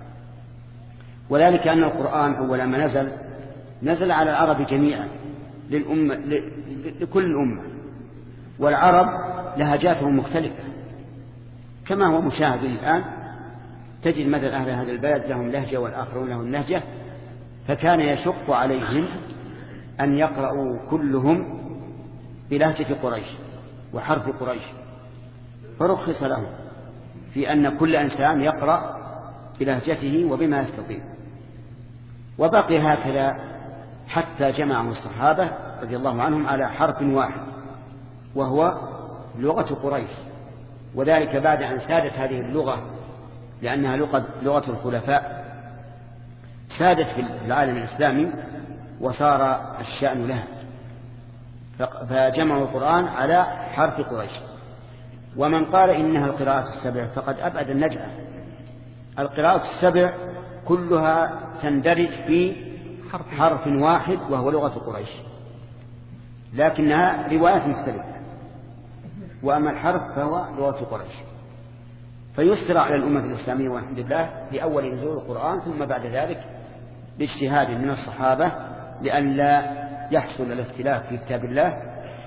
وذلك أن القرآن أول ما نزل نزل على العرب جميعا، للأمة لكل الأمة، والعرب لهجاتهم مختلفة كما هو مشاهد الآن. تجد مثل أهل هذا البلد لهم لهجة والآخرون لهم لهجة، فكان يشق عليهم أن يقرأوا كلهم بلهجة قريش وحرف قريش، فرخص لهم في أن كل إنسان يقرأ بلهجته وبما يستطيع. وبقي هكذا حتى جمعه الصحابة رضي الله عنهم على حرف واحد وهو لغة قريش، وذلك بعد أن سادت هذه اللغة، لأنها لغة الخلفاء، سادت في العالم الإسلامي وصار الشأن لها، فجمعوا القرآن على حرف قريش. ومن قال إنها القراءة السبع فقد أبعد النجعة. القراءة السبع كلها تندرج في حرف واحد وهو لغة قريش، لكنها روايات مختلفة، وأما الحرف فهو لغة قريش. فيسر على الأمة الإسلامية والحمد لله لأول نزول القرآن، ثم بعد ذلك باجتهاد من الصحابة لأن لا يحصل الاختلاف في كتاب الله،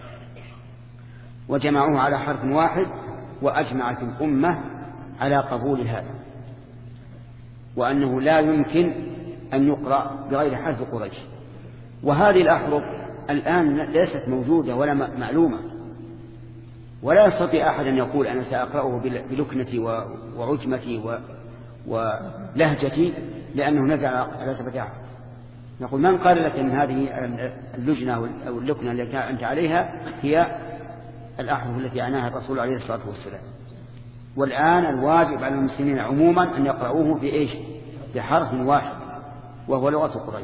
وجمعوه على حرف واحد، وأجمعت الأمة على قبول هذا، وأنه لا يمكن أن يقرأ بغير حرف قريش. وهذه الأحرف الآن ليست موجودة ولا معلومة، ولا يستطيع أحد أن يقول أنا سأقرأه بلكنتي وعجمتي ولهجتي لأنه نزل على سبعة أحرف. نقول من قال لك أن هذه اللجنة أو اللكنة التي أنت عليها هي الأحرف التي عناها الرسول عليه الصلاة والسلام؟ والآن الواجب على المسلمين عموما أن يقرأوه بإيش؟ بحرف واحد وهو لغة قريش.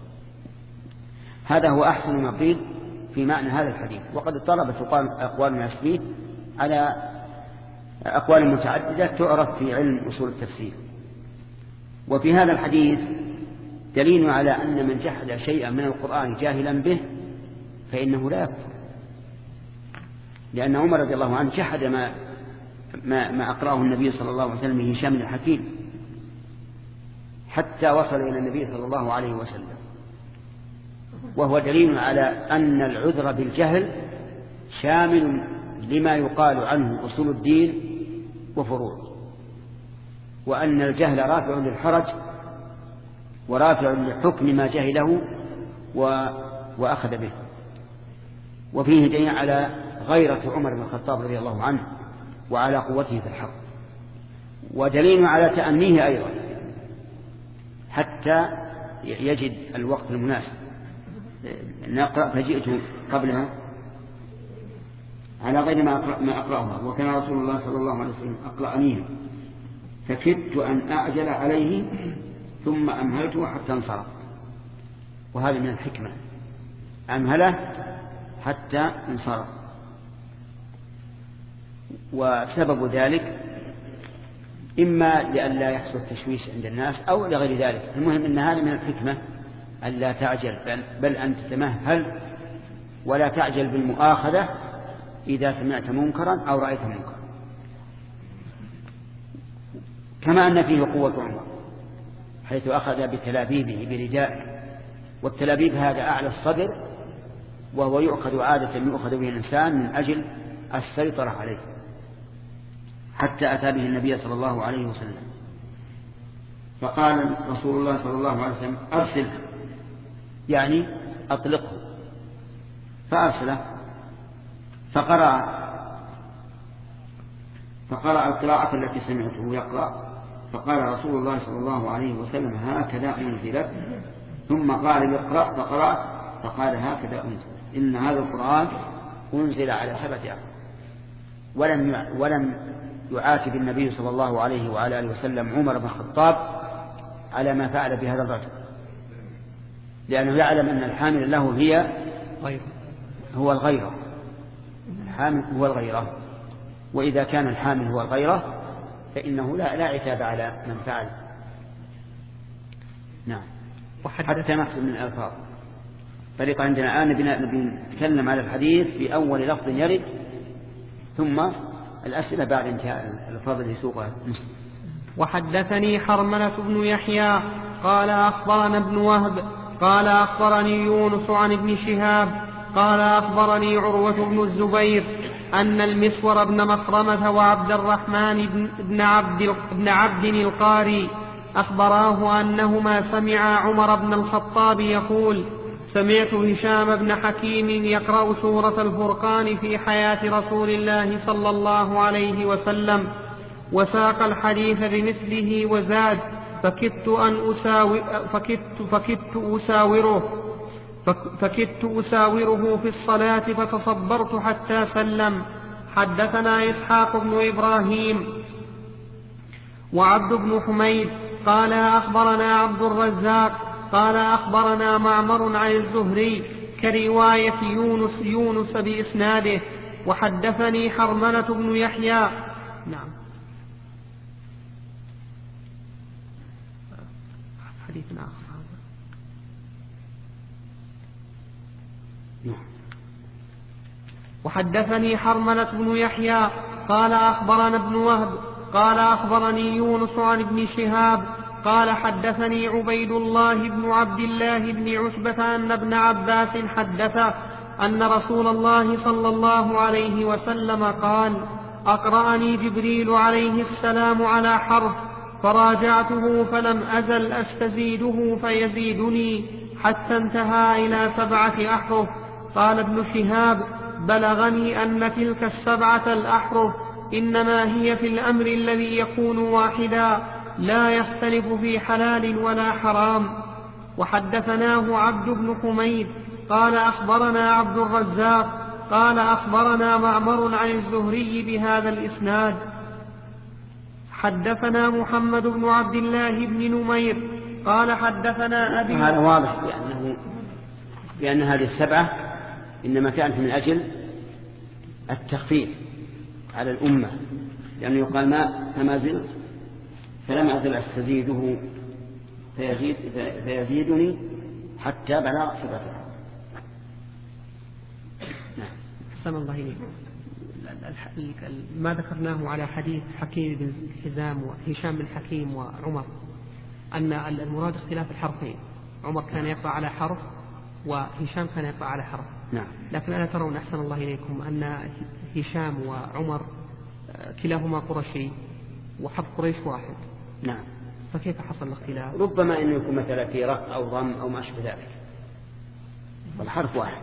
هذا هو أحسن ما قيل في معنى هذا الحديث. وقد اضطربت أقوال الناس فيه على أقوال متعددة تعرف في علم أصول التفسير. وفي هذا الحديث دليل على أن من جحد شيئا من القرآن جاهلا به فإنه لا يكفر، لأن عمر رضي الله عنه جحد ما ما, ما أقرأه النبي صلى الله عليه وسلم من هشام الحكيم حتى وصل إلى النبي صلى الله عليه وسلم، وهو دليل على أن العذر بالجهل شامل لما يقال عنه أصول الدين وفروعه، وأن الجهل رافع للحرج ورافع لحكم ما جهله وأخذ به. وفيه دليل على غيرة عمر بن الخطاب رضي الله عنه وعلى قوته في الحق، ودليل على تأنيه أيضا حتى يجد الوقت المناسب. نقرأ فجئت قبلها على غير ما, أقرأ ما أقرأها، وكان رسول الله صلى الله عليه وسلم أقرأنيها فكدت أن أعجل عليه ثم أمهلته حتى انصرف. وهذا من الحكمة، أمهله حتى انصرف. وسبب ذلك إما لئلا يحصل التشويش عند الناس أو لغير ذلك. المهم أن هذا من الحكمة ألا تعجل، بل أن تتمهل ولا تعجل بالمؤاخذة إذا سمعت منكرا أو رأيت منكرا. كما أن فيه قوة عمر حيث أخذ بتلابيبه بردائه، والتلابيب هذا أعلى الصدر، وهو يؤخذ عادة يؤخذ به الإنسان من أجل السيطرة عليه، حتى أتى به النبي صلى الله عليه وسلم. فقال رسول الله صلى الله عليه وسلم أرسله، يعني أطلقه، فأرسله فقرأ فقرأ القراءة التي سمعته يقرأ، فقال رسول الله صلى الله عليه وسلم هكذا أنزلت، ثم قال اقرأ فقرأت، فقال هكذا أنزل، إن هذا القرآن أنزل على سبعة أحرف. ولم ولم يعاتب النبي صلى الله عليه وعلى آله وسلم عمر بن الخطاب على ما فعل بهذا الرجل، لأنه يعلم أن الحامل له هي هو الغيرة، الحامل هو الغيرة، وإذا كان الحامل هو الغيرة فإنه لا, لا عتاب على من فعل. نعم. حتى نحسن من الألفاظ. طريقة عندنا الآن نتكلم على الحديث في أول لفظ يرد، ثم الأسئلة بعد انتهاء الألفاظ اللي سوقها مسلم. وحدثني حرملة بن يحيى قال أخبرنا ابن وهب قال أخبرني يونس عن ابن شهاب قال أخبرني عروة بن الزبير أن المسور بن مخرمة وعبد الرحمن بن عبد, بن عبد القاري أخبراه أنهما سمعا عمر بن الخطاب يقول سمعت هشام بن حكيم يقرأ سورة الفرقان في حياة رسول الله صلى الله عليه وسلم، وساق الحديث بمثله وزاد فكدت أن أساور فكدت فكدت أساوره فكدت أساوره في الصلاة فتصبرت حتى سلم. حدثنا إسحاق بن إبراهيم وعبد بن حميد قال أخبرنا عبد الرزاق قال أخبرنا معمر عن الزهري كرواية يونس يونس بإسناده. وحدثني حرملة بن يحيى. نعم. حديث آخر. وحدثني حرملة بن يحيى قال أخبرنا ابن وهب قال أخبرني يونس عن ابن شهاب قال حدثني عبيد الله بن عبد الله بن عتبة أن ابن عباس حدث أن رسول الله صلى الله عليه وسلم قال أقرأني جبريل عليه السلام على حرف فراجعته فلم أزل أستزيده فيزيدني حتى انتهى إلى سبعة أحرف. قال ابن شهاب بلغني أن تلك السبعة الأحرف إنما هي في الأمر الذي يكون واحدا لا يختلف في حلال ولا حرام. وحدثناه عبد بن حميد قال أخبرنا عبد الرزاق قال أخبرنا معمر عن الزهري بهذا الإسناد. حدثنا محمد بن عبد الله بن نمير قال حدثنا أبي. هذا واضح بأنه بأن هذه السبعة إنما كانت من أجل التخفيف على الأمة، لأنه يقال ما فما زلت فلم أزل أستزيده فيزيد فيزيدني حتى بلغ سبعة. نعم. أحسن الله إليكم. ما ذكرناه على حديث حكيم بن حزام وهشام بن حكيم وعمر أن المراد اختلاف الحرفين، عمر كان يقرأ على حرف وهشام كان يقرأ على حرف. نعم. لكن ألا ترون أحسن الله إليكم أن هشام وعمر كلاهما قرشي وحرف قريش واحد؟ نعم. فكيف حصل الاختلاف؟ ربما أنه يكون مثلا في رق أو ضم أو ما أشبه ذلك، والحرف واحد.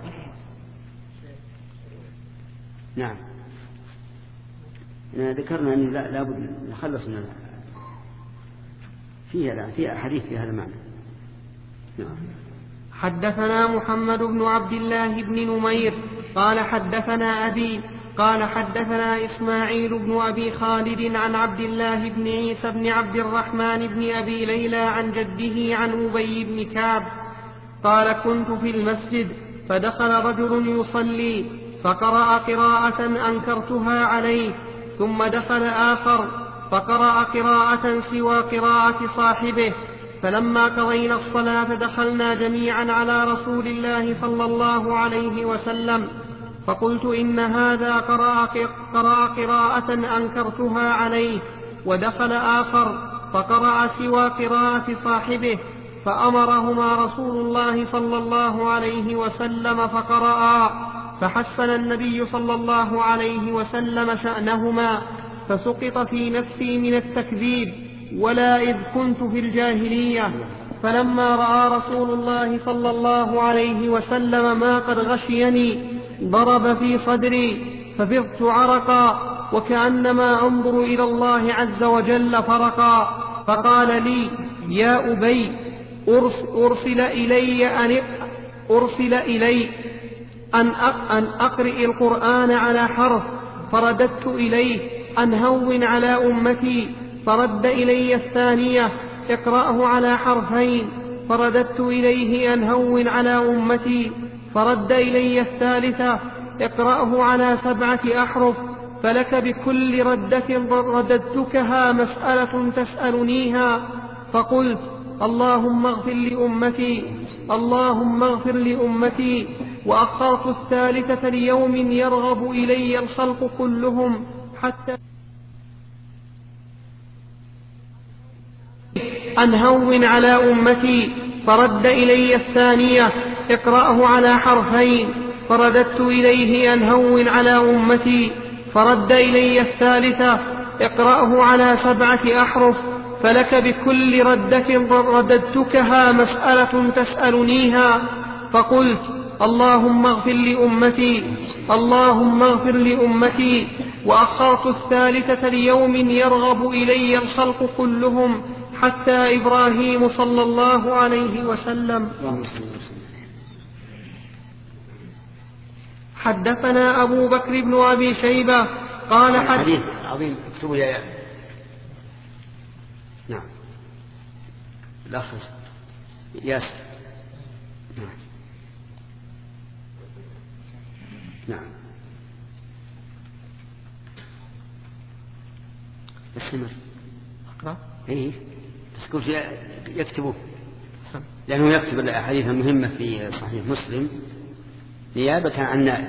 نعم. ذكرنا أن لا لابد نخلص من فيها لا فيها حديث في هذا المعنى. نعم. حدثنا محمد بن عبد الله بن نمير قال حدثنا أبي قال حدثنا إسماعيل بن أبي خالد عن عبد الله بن عيسى بن عبد الرحمن بن أبي ليلى عن جده عن أبي بن كعب قال كنت في المسجد فدخل رجل يصلي فقرأ قراءة أنكرتها عليه، ثم دخل آخر فقرأ قراءة سوى قراءة صاحبه، فلما قضينا الصلاة دخلنا جميعا على رسول الله صلى الله عليه وسلم، فقلت إن هذا قرأ قرأ قراءة أنكرتها عليه، ودخل آخر فقرأ سوى قراءة صاحبه، فأمرهما رسول الله صلى الله عليه وسلم فقرأا، فحسن النبي صلى الله عليه وسلم شأنهما، فسقط في نفسي من التكذيب ولا إذ كنت في الجاهلية. فلما رأى رسول الله صلى الله عليه وسلم ما قد غشيني ضرب في صدري ففضت عرقا وكأنما أنظر إلى الله عز وجل فرقا، فقال لي: يا أبي، أرسل إلي أن أرسل إلي أن أن أقرئ القرآن على حرف، فرددت إليه أن هون على أمتي، فرد إلي الثانية: اقرأه على حرفين، فرددت إليه أن هون على أمتي، فرد إلي الثالثة: اقرأه على سبعة أحرف، فلك بكل ردة رددتكها مسألة تسألنيها. فقلت: اللهم اغفر لأمتي، اللهم اغفر لأمتي. وأخرت الثالثة ليوم يرغب إلي الخلق كلهم حتى أن هون على أمتي، فرد إلي الثانية: اقرأه على حرفين، فرددت إليه أن هون على أمتي، فرد إلي الثالثة: اقرأه على سبعة أحرف، فلك بكل ردة رددتكها مسألة تسألنيها. فقلت: اللهم اغفر لأمتي، اللهم اغفر لأمتي. وأخرت الثالثة ليوم يرغب إلي الخلق كلهم حتى إبراهيم صلى الله عليه وسلم. حدثنا أبو بكر بن أبي شيبة قال حديث عظيم، اكتبوا يا نعم لخص ياسر. نعم نعم استمر أقرأ. إيه بس كل شيء يكتبوه، لأنه يكتب الأحاديث المهمة في صحيح مسلم نيابة عن نائب.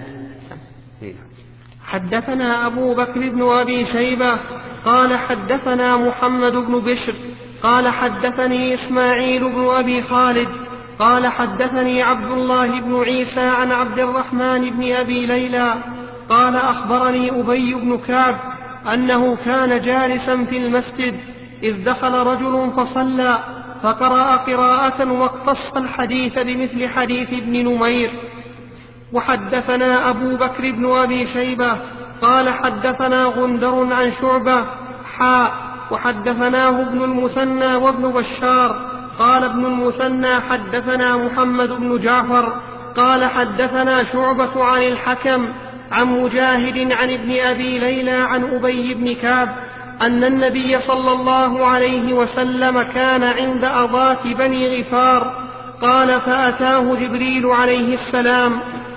حدثنا أبو بكر بن أبي شيبة قال حدثنا محمد بن بشر قال حدثني إسماعيل بن أبي خالد قال حدثني عبد الله بن عيسى عن عبد الرحمن بن أبي ليلى قال أخبرني أبي بن كعب أنه كان جالسا في المسجد إذ دخل رجل فصلى فقرأ قراءة واقتص الحديث بمثل حديث ابن نمير. وحدثنا أبو بكر بن أبي شيبة قال حدثنا غندر عن شعبة حاء وحدثناه ابن المثنى وابن بشار قال ابن المثنى حدثنا محمد بن جعفر قال حدثنا شعبة عن الحكم عن مجاهد عن ابن أبي ليلى عن أبي بن كعب أن النبي صلى الله عليه وسلم كان عند أضاة بني غفار قال فأتاه جبريل عليه السلام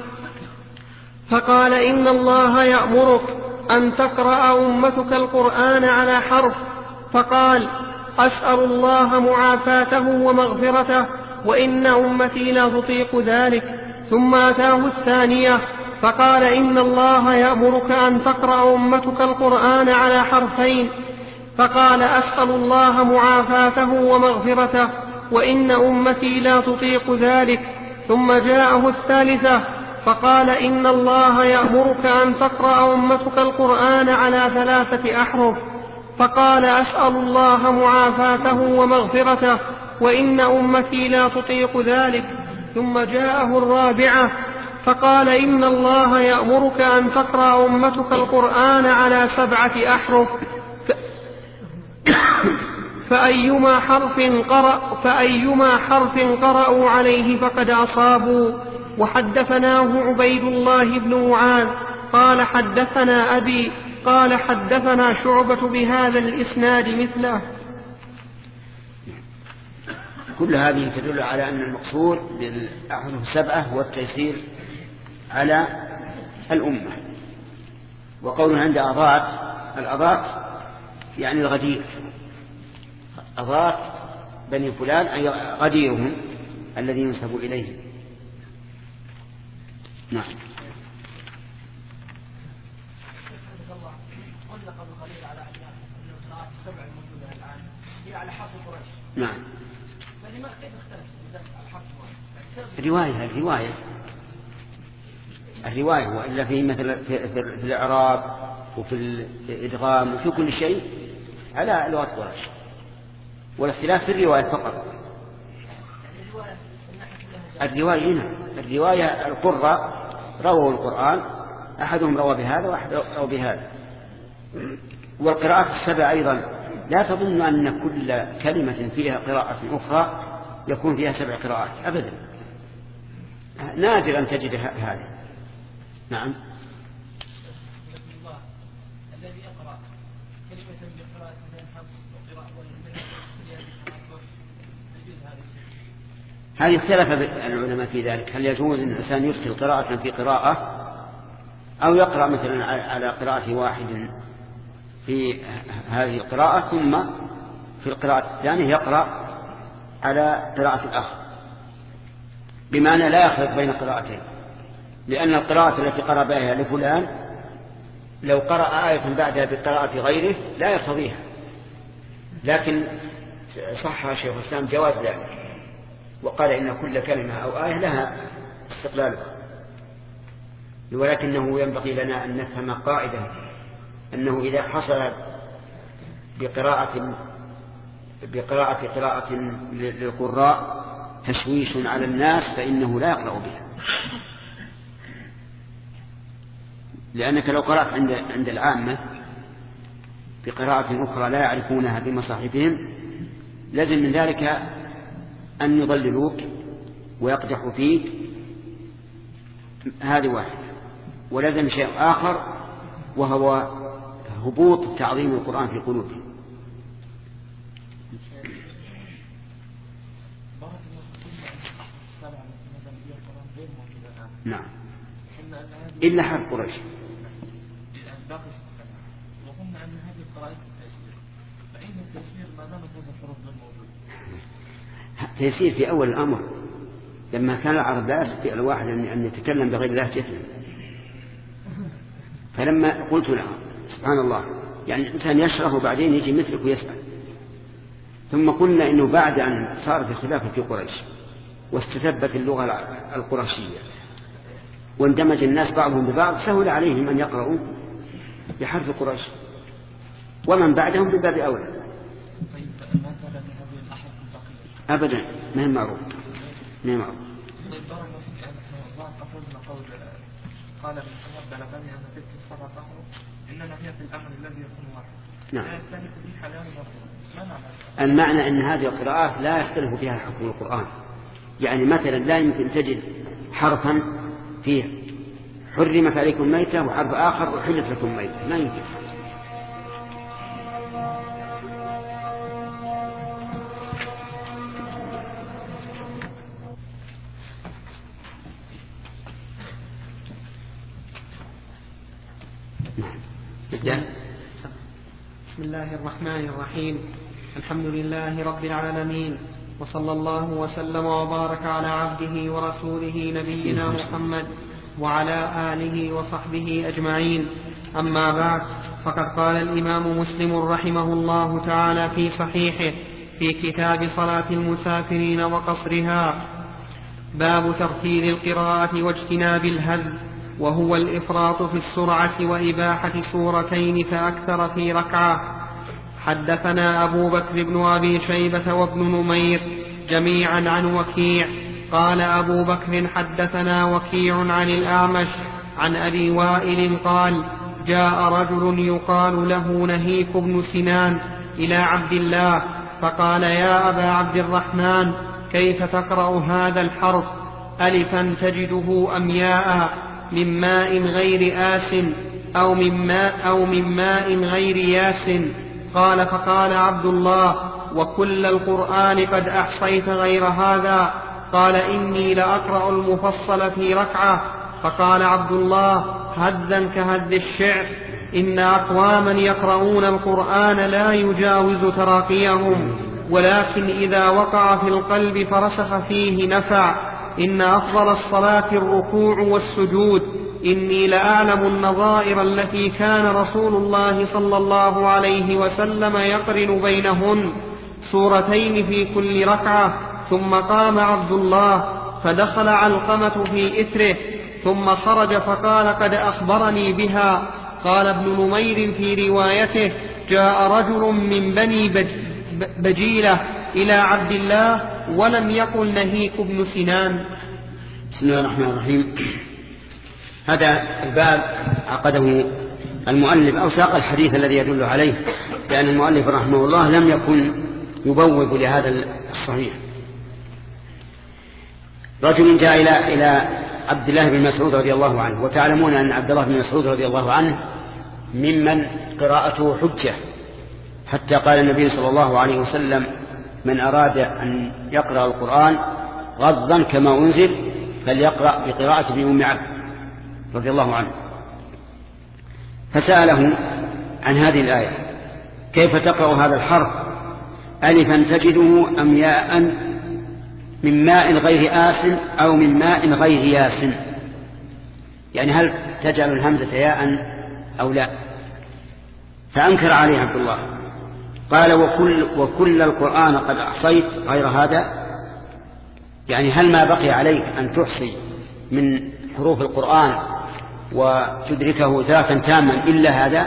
فقال إن الله يأمرك أن تقرأ أمتك القرآن على حرف، فقال أسأل الله معافاته ومغفرته وإن أمتي لا تطيق ذلك. ثم أتاه الثانية فقال إن الله يأمرك أن تقرأ أمتك القرآن على حرفين، فقال أسأل الله معافاته ومغفرته وإن أمتي لا تطيق ذلك. ثم جاءه الثالثة فقال إن الله يأمرك أن تقرأ أمتك القرآن على ثلاثة أحرف، فقال أسأل الله معافاته ومغفرته وإن أمتي لا تطيق ذلك. ثم جاءه الرابعة فقال إن الله يأمرك أن تقرأ أمتك القرآن على سبعة أحرف، فأيما حرف قرأ فأيما حرف قرأوا عليه فقد أصابوا. وحدثناه عبيد الله بن معاذ قال حدثنا أبي قال حدثنا شعبة بهذا الإسناد مثله. كل هذه تدل على أن المقصود بالأحرف السبعة هو التيسير على الأمة. وقولنا عند أضاءت، الأضاءت يعني الغدير، أضاءت بني فلان أي غديرهم الذي ينسب إليه. نعم. قلنا قبل قليل على أن القراءات السبع الموجودة الآن هي على حرف قريش. نعم. فلما كيف اختلف على حرف قريش؟ الرواية الرواية الرواية وإلا في مثل في, في, في الإعراب وفي الإدغام وفي كل شيء على لغة قريش، والاختلاف في الرواية فقط. الرواية هنا الرواية القراء رووا القرآن، أحدهم روى بهذا وأحد روى بهذا. والقراءات السبع أيضا لا تظن أن كل كلمة فيها قراءة أخرى يكون فيها سبع قراءات أبدا، نادر أن تجد هذا. نعم. الذي يقرأ كلمة بقراءة من حفص وقراءة هذه اختلف العلماء في ذلك، هل يجوز أن الإنسان يرسل قراءة في قراءة أو يقرأ مثلا على قراءة واحد في هذه القراءة ثم في القراءة الثانية يقرأ على قراءة الآخر، بمعنى لا يخلط بين قراءتين، لأن القراءة التي قرأ بها لفلان لو قرأ آية بعدها بقراءة غيره لا يقتضيها، لكن صح شيخ الإسلام جواز ذلك، وقال إن كل كلمة أو آية لها استقلالها، ولكنه ينبغي لنا أن نفهم قاعدة أنه إذا حصل بقراءة بقراءة قراءة للقراء تشويش على الناس فإنه لا يقرأ بها، لأنك لو قرأت عند عند العامة بقراءة أخرى لا يعرفونها بمصاحفهم لازم من ذلك أن يضللوك ويقدحوا فيك، هذه واحد. ولازم شيء آخر وهو هبوط تعظيم القرآن في قلوبهم. نعم إلا حرف قريش. وقلنا أن هذه القراءات التيسير، فإن التيسير ما دامت هذا الحروف الموجود تيسير في أول الأمر لما كان العرب لا يستطيع الواحد أن يتكلم بغير لهجته، فلما قلت له سبحان الله يعني الإنسان يشرح وبعدين يجي مثلك ويسأل، ثم قلنا إنه بعد أن صارت الخلافة في قريش واستتبت اللغة القرشية واندمج الناس بعضهم ببعض سهل عليهم أن يقرأوا بحرف قريش، ومن بعدهم بباب أولى. طيب مثلا هذه الأحرف البقية أبدا ما هي معروف ما هي معروف. طيب بارك الله فيك، الله قفزنا قول قال ابن حمد بلغني أن تلك السبعة أحرف إنما هي في الأمر الذي يكون واحد. نعم. لا يختلف فيه حلال وحرام. ما معنى؟ المعنى أن هذه القراءات لا يختلف فيها حكم القرآن، يعني مثلا لا يمكن تجد حرفا فيه حرمت عليكم ميتة وحرف آخر أحلت لكم ميتة، لا يمكن. بسم الله الرحمن الرحيم. الحمد لله رب العالمين، وصلى الله وسلم وبارك على عبده ورسوله نبينا محمد وعلى آله وصحبه أجمعين. أما بعد، فقد قال الإمام مسلم رحمه الله تعالى في صحيحه في كتاب صلاة المسافرين وقصرها: باب ترتيل القراءة واجتناب الهذ، وهو الإفراط في السرعة وإباحة سورتين فأكثر في ركعة. حدثنا أبو بكر بن أبي شيبة وابن نمير جميعا عن وكيع قال أبو بكر حدثنا وكيع عن الأعمش عن أبي وائل قال: جاء رجل يقال له نهيك بن سنان إلى عبد الله فقال: يا أبا عبد الرحمن، كيف تقرأ هذا الحرف؟ ألفا تجده أم ياء؟ من ماء غير آس أو من ماء, أو من ماء غير ياس؟ قال: فقال عبد الله: وكل القرآن قد أحصيت غير هذا؟ قال: إني لأقرأ المفصل في ركعة. فقال عبد الله: هذا كهذ الشعر، إن أقواما يقرؤون القرآن لا يجاوز تراقيهم. ولكن إذا وقع في القلب فرسخ فيه نفع. إن أفضل الصلاة الركوع والسجود. إني لأعلم النظائر التي كان رسول الله صلى الله عليه وسلم يقرن بينهن، سورتين في كل ركعة. ثم قام عبد الله فدخل علقمة في إثره، ثم خرج فقال قد أخبرني بها. قال ابن نمير في روايته جاء رجل من بني بجيلة إلى عبد الله ولم يقل نهيك بن سنان. بسم الله الرحمن الرحيم. هذا الباب عقده المؤلف أو ساق الحديث الذي يدل عليه، لأن المؤلف رحمه الله لم يكن يبوب لهذا الصحيح. رجل جاء إلى إلى عبد الله بن مسعود رضي الله عنه، وتعلمون أن عبد الله بن مسعود رضي الله عنه ممن قراءته حجة، حتى قال النبي صلى الله عليه وسلم من أراد أن يقرأ القرآن غضا كما أنزل فليقرأ بقراءة ابن أم عبد رضي الله عنه. فسأله عن هذه الآية كيف تقرأ هذا الحرف، ألفا تجده أم ياء من ماء غير آس أو من ماء غير ياس، يعني هل تجعل الهمزة ياء أو لا؟ فأنكر عليه عبد الله قال وكل, وكل القرآن قد أحصيت غير هذا، يعني هل ما بقي عليك أن تحصي من حروف القرآن وتدركه ذاكا تاما إلا هذا؟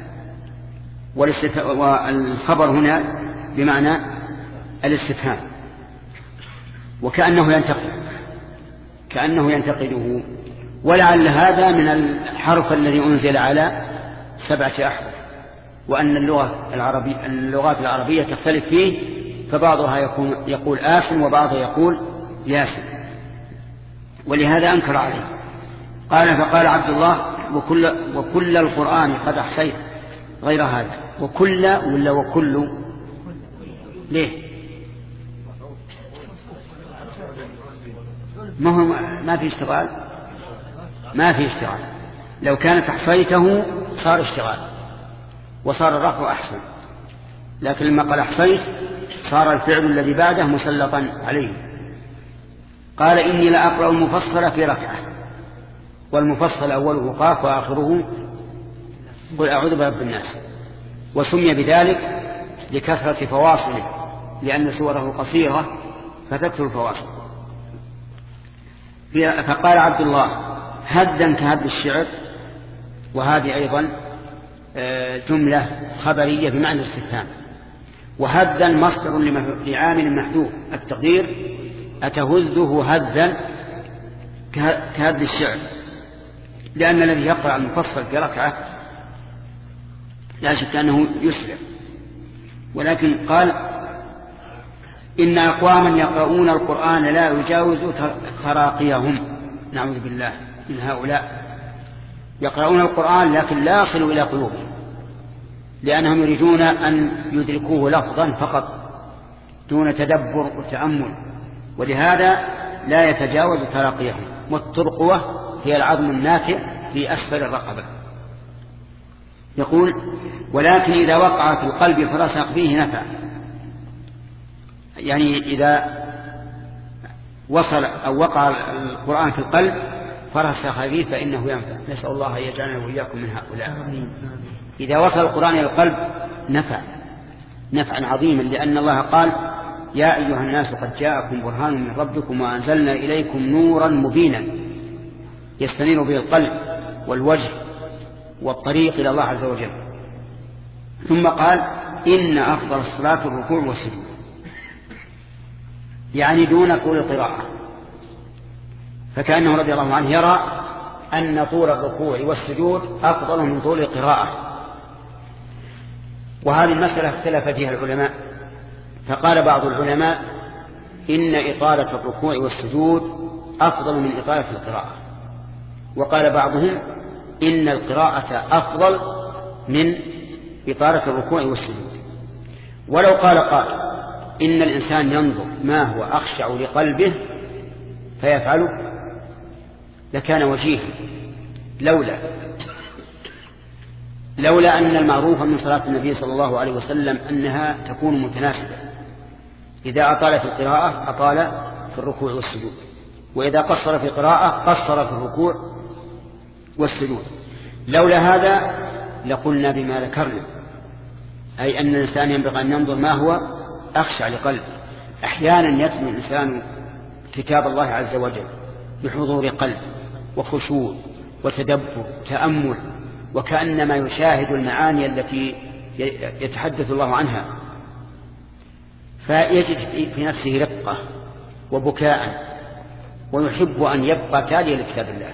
والخبر هنا بمعنى الاستفهام، وكأنه ينتقد كأنه ينتقده، ولعل هذا من الحرف الذي أنزل على سبعة أحرف، وأن اللغة العربية اللغات العربية تختلف فيه، فبعضها يكون يقول آس وبعضها يقول ياس، ولهذا أنكر عليه. قال فقال عبد الله وكل, وكل القرآن قد أحصيت غير هذا. وكل ولا وكل؟ ليه؟ ما هو ما في اشتغال ما في اشتغال لو كانت أحصيته صار اشتغال وصار الرفع أحسن، لكن لما قال أحصيت صار الفعل الذي بعده مسلطا عليه. قال إني لأقرأ المفصل في ركعة، والمفصل أوله قاف وآخره قل أعوذ برب الناس، وسمي بذلك لكثرة فواصله، لأن سوره قصيرة فتكثر الفواصل. فقال عبد الله هدا كهد الشعر، وهذه أيضا جملة خبرية بمعنى الاستفهام. وهدا مصدر لعامل محذوف، التقدير أتهذه هدا كهد الشعر، لأن الذي يقرأ المفصل في ركعة لا شك أنه يسرع. ولكن قال إن أقواما يقرؤون القرآن لا يجاوز تراقيهم، نعوذ بالله من هؤلاء، يقرؤون القرآن لكن لا يصلوا إلى قلوبهم، لأنهم يريدون أن يدركوه لفظا فقط دون تدبر وتأمل، ولهذا لا يتجاوز تراقيهم. والترقوة هي العظم الناتئ في أسفل الرقبة. يقول ولكن إذا وقع في القلب فرسخ فيه نفع، يعني إذا وصل أو وقع القرآن في القلب فرسخ فيه فإنه ينفع. نسأل الله أن يجعلنا وإياكم من هؤلاء. إذا وصل القرآن إلى القلب نفع نفعا عظيما، لأن الله قال يا أيها الناس قد جاءكم برهان من ربكم وأنزلنا إليكم نورا مبينا يستنير به القلب والوجه والطريق إلى الله عز وجل. ثم قال إن أفضل الصلاة الركوع والسجود، يعني دون طول القراءة، فكأنه رضي الله عنه يرى أن طول الركوع والسجود أفضل من طول القراءة. وهذه المسألة اختلف فيها العلماء، فقال بعض العلماء إن إطالة الركوع والسجود أفضل من إطالة القراءة، وقال بعضهم إن القراءة أفضل من إطالة الركوع والسجود. ولو قال قال إن الإنسان ينظر ما هو أخشع لقلبه فيفعله لكان وجيها، لولا لولا أن المعروف من صلاة النبي صلى الله عليه وسلم أنها تكون متناسبة، إذا أطال في القراءة أطال في الركوع والسجود، وإذا قصر في القراءة قصر في الركوع والسجود. لولا هذا لقلنا بما ذكرنا، أي أن الإنسان ينبغي أن ينظر ما هو أخشع لقلبه. أحيانا يتم الإنسان كتاب الله عز وجل بحضور قلب وخشوع وتدبر تأمل، وكأنما يشاهد المعاني التي يتحدث الله عنها، فيجد في نفسه رقة وبكاء ويحب أن يبقى تاليا لكتاب الله.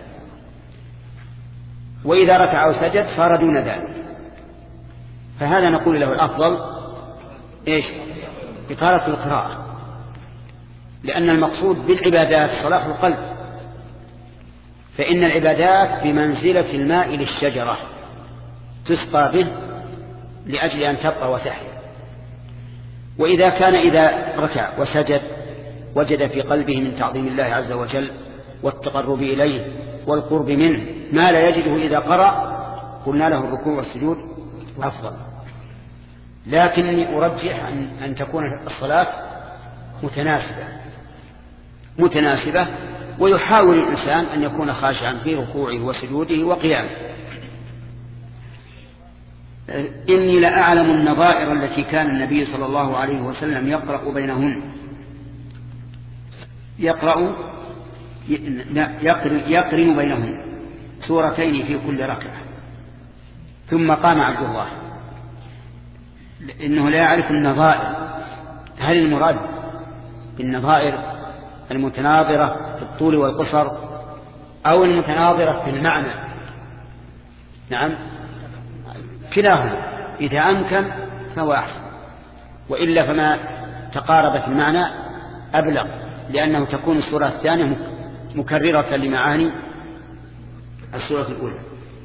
وإذا ركع وسجد صار دون ذلك، فهذا نقول له الأفضل إيش؟ إطالة القراءة، لأن المقصود بالعبادات صلاح القلب، فإن العبادات بمنزلة الماء للشجرة تسقى به لأجل أن تبقى وتحيا. وإذا كان إذا ركع وسجد وجد في قلبه من تعظيم الله عز وجل والتقرب إليه والقرب منه ما لا يجده إذا قرأ، قلنا له الركوع والسجود أفضل. لكني أرجح أن, أن تكون الصلاة متناسبة متناسبة ويحاول الإنسان أن يكون خاشعا في ركوعه وسجوده وقيامه. إني لأعلم النظائر التي كان النبي صلى الله عليه وسلم يقرأ بينهن، يقرأ يقرن بينهن سورتين في كل ركعة. ثم قام عبد الله، إنه لا يعرف النظائر. هل المراد بالنظائر المتناظرة في الطول والقصر أو المتناظرة في المعنى؟ نعم، كلاهما إذا أمكن فهو أحسن، وإلا فما تقارب في المعنى أبلغ، لأنه تكون السورة الثانية مكررة لمعاني السورة الأولى.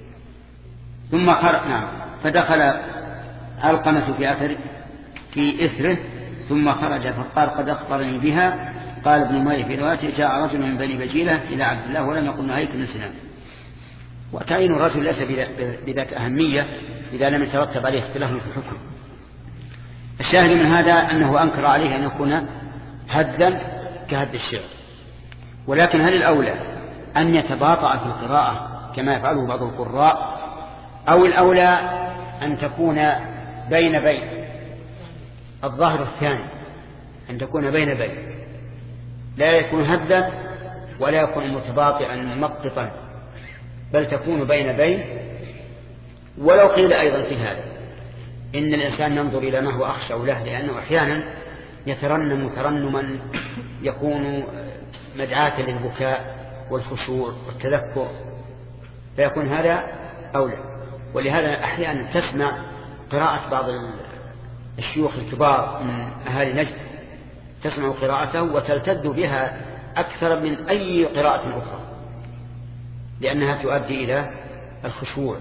ثم خرج نعم فدخل علقمة في أثر في إثره ثم خرج فقال قد أخبرني بها. قال ابن مالك في روايته جاء رجل من بني بجيلة إلى عبد الله ولم يقل نهيك من سنان. وتعيين الرجل ليس بذات أهمية إذا لم يترتب عليه اختلاف في الحكم. الشاهد من هذا أنه أنكر عليه أن يكون هدا كهد الشعر. ولكن هل الأولى أن يتباطأ في القراءة كما يفعله بعض القراء، أو الأولى أن تكون بين بين؟ الظاهر الثاني، أن تكون بين بين، لا يكون هدا ولا يكون متباطئا مقططا، بل تكون بين بين. ولو قيل أيضا في هذا إن الإنسان ينظر إلى ما هو أخشى له، لأنه أحيانا يترنم ترنما يكون مدعاة للبكاء والخشوع والتذكر، فيكون هذا أولى. ولهذا أحيانا تسمع قراءة بعض الشيوخ الكبار من أهالي نجد، تسمع قراءته وتلتذ بها أكثر من أي قراءة أخرى، لأنها تؤدي إلى الخشوع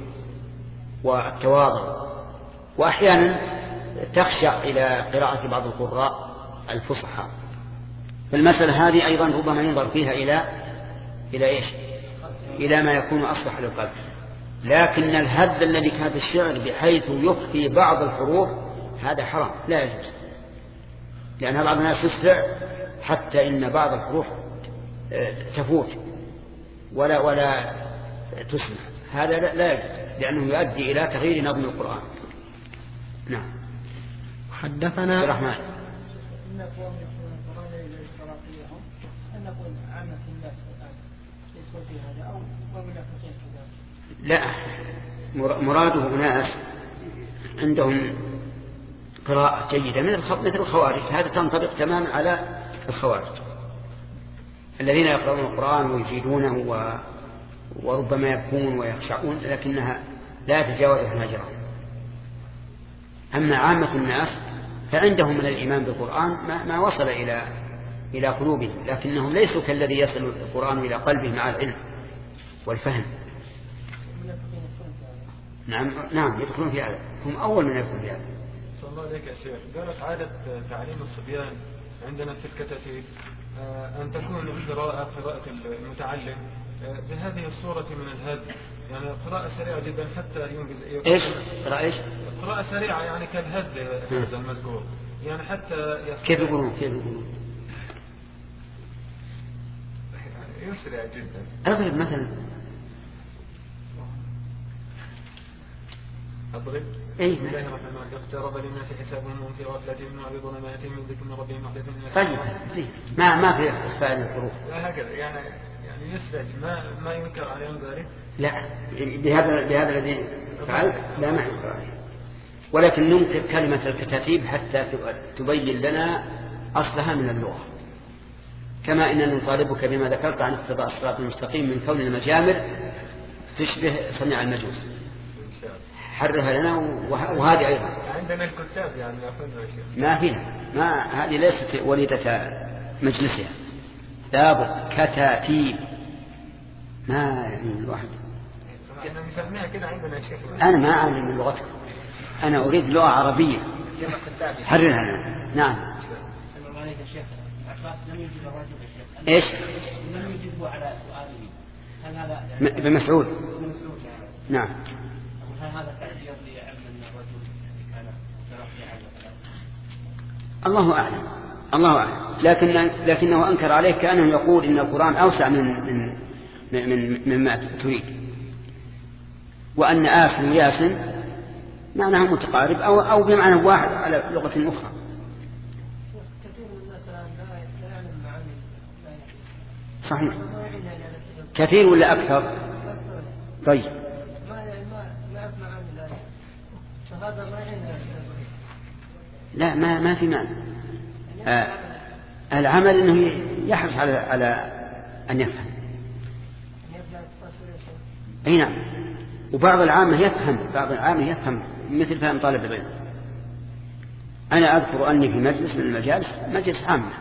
والتواضع. وأحيانا تخشع إلى قراءة بعض القراء الفصحى. فالمسألة هذه أيضا ربما ينظر فيها إلى إلى إيش؟ إلى ما يكون أصلح للقلب. لكن الهد الذي كان في الشعر بحيث يخفي بعض الحروف هذا حرام، لا يجوز، لأن بعض الناس يسرع حتى إن بعض الحروف تفوت ولا ولا تسمع. هذا لا يجوز، لأنه يؤدي إلى تغيير نظم القرآن. نعم. حدثنا الرحمن لا، مراده ناس عندهم قراءة جيدة مثل الخوارج. هذا تنطبق تماما على الخوارج الذين يقرؤون القرآن ويجيدونه وربما يبكون ويخشعون، لكنها لا تتجاوز حناجرهم. أما عامة الناس فعندهم من الإيمان بالقرآن ما, ما وصل إلى إلى قلوبهم، لكنهم ليسوا كالذي يصل القرآن إلى قلبه مع العلم والفهم. نعم نعم يدخلون في هذا، هم أول من يدخلون في هذا. صلى الله عليك يا شيخ. قالت عادة تعليم الصبيان عندنا في الكتاتيب أن تكون القراءة قراءة المتعلم بهذه الصورة من الهد، يعني قراءة سريعة جدا حتى ينجز. إيش قراءة إيش؟ قراءة سريعة يعني كالهد هذا المذكور. يعني حتى كيف يقولون كيف يقولون يسرع جدا. أضرب مثلا. أضرب. إيه. بسم الله الرحمن الرحيم. اقترب للناس حسابهم وهم في غفلة من بظلمات من ذكر من ربهم محدث. طيب زين ما ما في إخفاء الحروف. هكذا يعني يعني يسرع ما ما ينكر عليهم ذلك. لا بهذا بهذا الذي فعلت لا ما ينكر عليه، ولكن ننكر كلمة الكتاتيب حتى تبين لنا أصلها من اللغة، كما إننا نطالبك بما ذكرت عن اقتضاء الصراط المستقيم من كون المجامر تشبه صنع المجوس. حرها لنا وهذه أيضا عندنا الكتاب يعني ما فيها، ما هذه ليست وليدة مجلسها، لابد كتاتيب ما يعني الواحد. أنا مسميها كده عندنا يا شيخ. أنا ما أعلم من لغتكم، أنا أريد لغة عربية حررها لنا. نعم. لم يجب الرجل الشيخ. إيش؟ لم يجبه على سؤاله. هل هذا يعني ابن مسعود؟ ابن مسعود يعني. نعم. هل هذا تعبير لعلم أن الرجل كان ترفع على الله أعلم الله أعلم، لكن لكنه أنكر عليه كأنه يقول إن القرآن أوسع من من من مما تريد، وأن آس وياس معناه متقارب أو أو بمعنى واحد على لغة أخرى. صحيح. كثير ولا أكثر؟ طيب. لا ما ما في معنى. آه العمل إنه يحرص على على أن يفهم. أي نعم. وبعض العامة يفهم بعض العامة يفهم مثل فهم طالب العلم. أنا أذكر أني في مجلس من المجالس مجلس عامة،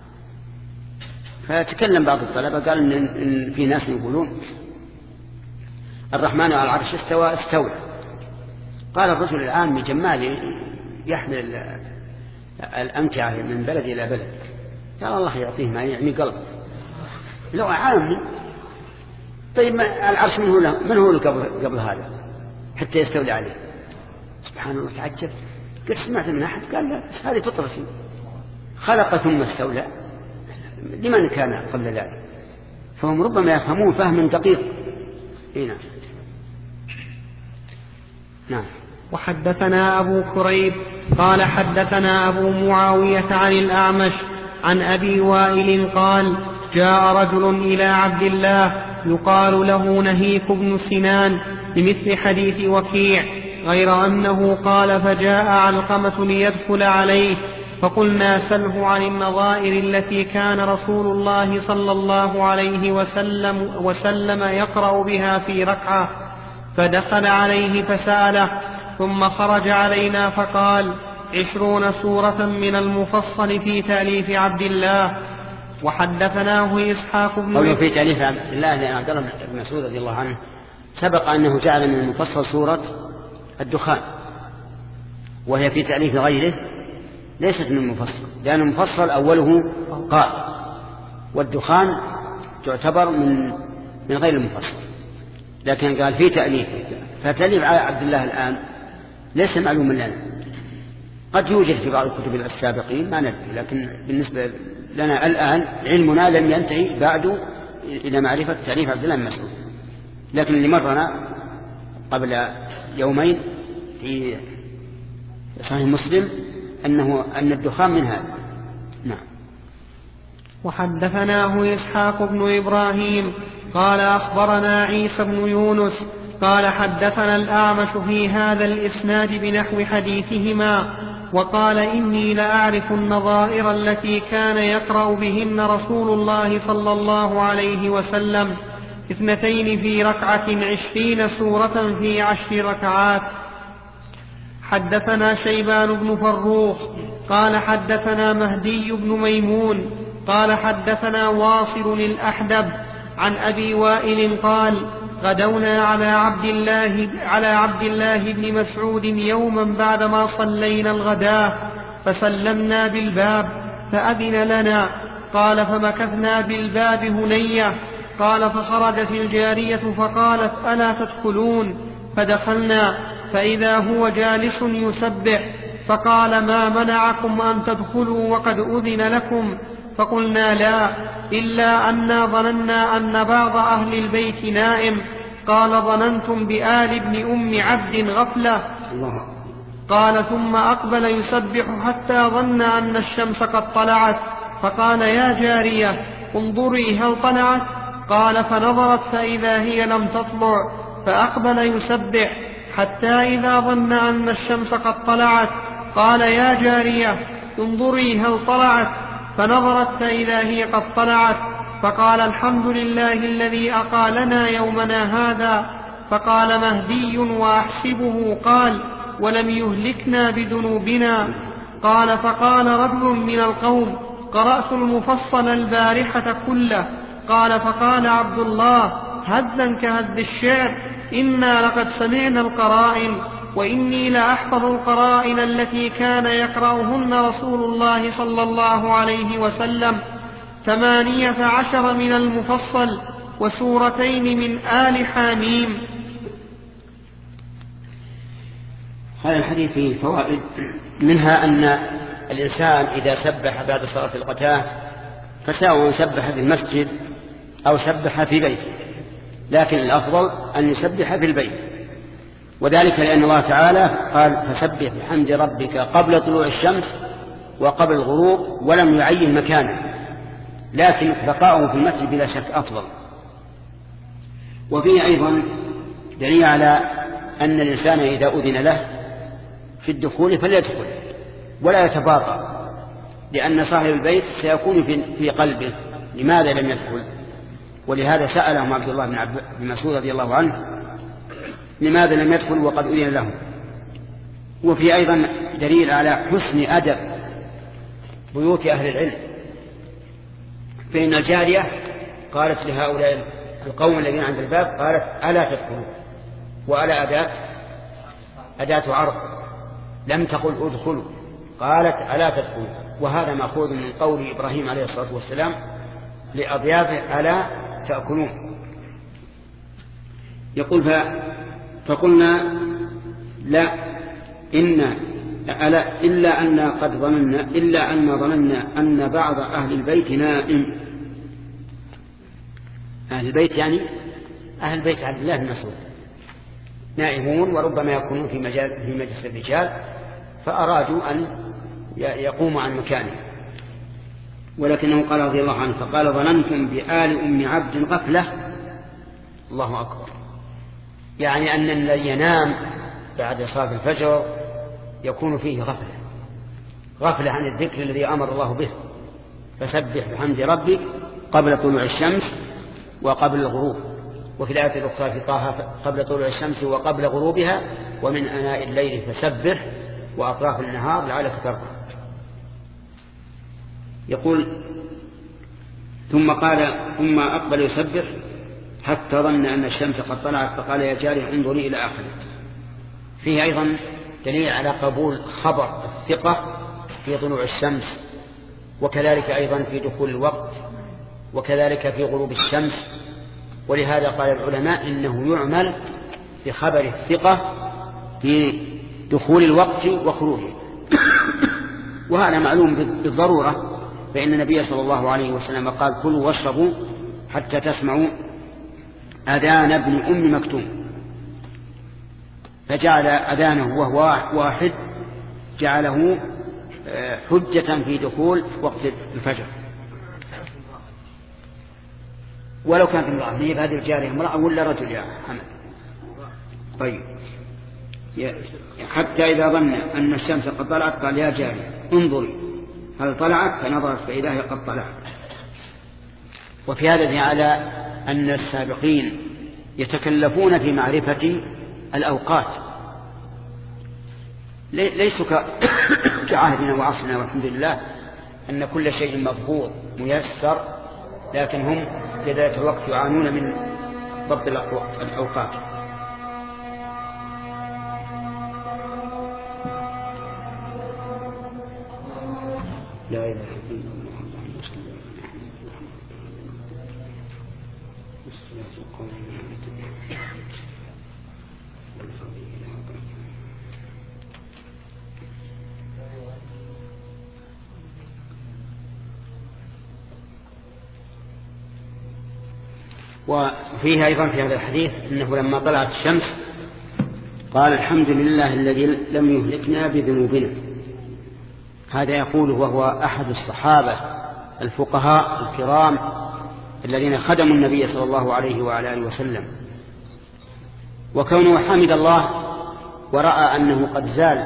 فتكلم بعض الطلبة قال إن, إن في ناس يقولون الرحمن على العرش استوى استوى. قال الرجل العام جمال يحمل الأمتعة من بلد إلى بلد، قال الله يعطيه ما يعني قلب لو عام. طيب العرش من هو له من هو قبل قبل هذا حتى يستولي عليه؟ سبحان الله تعجب. قلت سمعت من أحد قال لا بس هذه فطرتي، خلق ثم استولى، لمن كان قبل ذلك؟ فهم ربما يفهمون فهم دقيق. نعم. نعم. وحدثنا أبو كريب قال حدثنا أبو معاوية عن الأعمش عن أبي وائل قال جاء رجل إلى عبد الله يقال له نهيك بن سنان بمثل حديث وكيع، غير أنه قال فجاء علقمة ليدخل عليه فقلنا سله عن النظائر التي كان رسول الله صلى الله عليه وسلم, وسلم يقرأ بها في ركعة، فدخل عليه فسأله ثم خرج علينا فقال عشرون سورة من المفصل في تأليف عبد الله. وحدثناه إسحاق بن قوله في تأليف عبد الله لأن عبد الله بن مسعود رضي الله عنه سبق أنه جعل من المفصل سورة الدخان، وهي في تأليف غيره ليست من المفصل، لأن المفصل أوله قال، والدخان تعتبر من من غير المفصل، لكن قال في تأليف. فتأليف عبد الله الآن ليس معلوما لنا، قد يوجد في بعض الكتب السابقين ما ندري، لكن بالنسبة لنا الآن علمنا لم ينتهي بعد إلى معرفة تأليف عبد الله بن مسعود. لكن اللي مرنا قبل يومين في صحيح مسلم أنه أن الدخان من هذا. نعم. وحدثناه إسحاق بن إبراهيم قال أخبرنا عيسى بن يونس قال حدثنا الأعمش في هذا الإسناد بنحو حديثهما، وقال إني لأعرف النظائر التي كان يقرأ بهن رسول الله صلى الله عليه وسلم، اثنتين في ركعة عشرين سورة في عشر ركعات. حدثنا شيبان بن فروخ قال حدثنا مهدي بن ميمون قال حدثنا واصل الأحدب عن أبي وائل قال غدونا على عبد الله على عبد الله بن مسعود يوما بعدما صلينا الغداء فسلمنا بالباب فأذن لنا، قال فمكثنا بالباب هنية، قال فخرجت الجارية فقالت ألا تدخلون؟ فدخلنا فإذا هو جالس يسبح، فقال ما منعكم أن تدخلوا وقد أذن لكم؟ فقلنا لا، إلا أنا ظننا أن بعض أهل البيت نائم. قال ظننتم بآل ابن أم عبد غفلة. قال ثم أقبل يسبح حتى ظن أن الشمس قد طلعت، فقال يا جارية انظري هل طلعت؟ قال فنظرت فإذا هي لم تطلع، فأقبل يسبح حتى إذا ظن أن الشمس قد طلعت قال يا جارية انظري هل طلعت؟ فنظرت فإذا هي قد طلعت، فقال الحمد لله الذي أقالنا يومنا هذا. فقال مهدي وأحسبه قال ولم يهلكنا بذنوبنا. قال فقال رجل من القوم قرأت المفصل البارحة كله. قال فقال عبد الله هذا كهذ الشعر، إنا لقد سمعنا القرائن، وإني لأحفظ القرائن التي كان يقرأهن رسول الله صلى الله عليه وسلم، ثمانية عشر من المفصل وسورتين من آل حاميم. هذا الحديث فيه فوائد، منها أن الإنسان إذا سبح بعد صلاة الغداة فسواء سبح في المسجد أو سبح في بيته، لكن الأفضل أن يسبح في البيت، وذلك لأن الله تعالى قال فسبح بحمد ربك قبل طلوع الشمس وقبل الغروب، ولم يعين مكانه، لكن بقاؤه في المسجد بلا شك أفضل. وفيه أيضا دليل على أن الإنسان إذا أذن له في الدخول فليدخل ولا يتباطأ، لأن صاحب البيت سيكون في قلبه لماذا لم يدخل، ولهذا سألهم عبد الله بن مسعود رضي الله عنه لماذا لم يدخل وقد أذن له. وفي أيضا دليل على حسن أدب بيوت أهل العلم، فإن الجارية قالت لهؤلاء القوم الذين عند الباب قالت ألا تدخلوا، وألا أداة أداة عرض، لم تقل ادخلوا، قالت ألا تدخلوا، وهذا مأخوذ من قول إبراهيم عليه الصلاة والسلام لأضيافه ألا تأكلون. يقول فقلنا لا إن ألا إلا أن قد ظننا إلا أن ظننا أن بعض أهل البيت نائم. أهل البيت يعني أهل البيت عبد الله بن مسعود نائمون، وربما يكونون في مجال في مجلس الرجال، فأرادوا أن يقوموا عن مكانه، ولكنه قال رضي الله عنه فقال ظننتم بآل أم عبد غفلة. الله أكبر، يعني أن الذي ينام بعد صلاة الفجر يكون فيه غفلة غفلة عن الذكر الذي أمر الله به، فسبح بحمد ربك قبل طلوع الشمس وقبل الغروب. وفي الآية الأخرى في طه قبل طلوع الشمس وقبل غروبها ومن آناء الليل فسبح وأطراف النهار لعلك ترضى. يقول ثم قال ثم أقبل يسبح حتى ظن أن الشمس قد طلعت، فقال يا جارية انظري إلى آخره. فيه أيضا دليل على قبول خبر الثقة في طلوع الشمس، وكذلك أيضا في دخول الوقت، وكذلك في غروب الشمس. ولهذا قال العلماء إنه يعمل بخبر الثقة في دخول الوقت وخروجه، وهذا معلوم بالضرورة، فإن النبي صلى الله عليه وسلم قال كلوا واشربوا حتى تسمعوا أذان ابن أم مكتوم، فجعل أذانه وهو واحد جعله حجة في دخول وقت الفجر. ولو كانت امرأة، هي هذه الجارية امرأة ولا رجل يا حمد؟ طيب حتى إذا ظن أن الشمس قد طلعت قال يا جارية انظري هل طلعت؟ فنظرت فإذا هي قد طلعت. وفي هذا على أن السابقين يتكلفون في معرفة الأوقات، ليسوا كعهدنا وعصرنا والحمد لله أن كل شيء مضبوط ميسر، لكن هم في ذات الوقت يعانون من ضبط الأوقات. لا إله إلا الله وفيه أيضا في هذا الحديث أنه لما طلعت الشمس قال الحمد لله الذي لم يهلكنا بذنوبنا. هذا يقول وهو أحد الصحابة الفقهاء الكرام الذين خدموا النبي صلى الله عليه وعلى آله وسلم. وكونه حمد الله ورأى أنه قد زال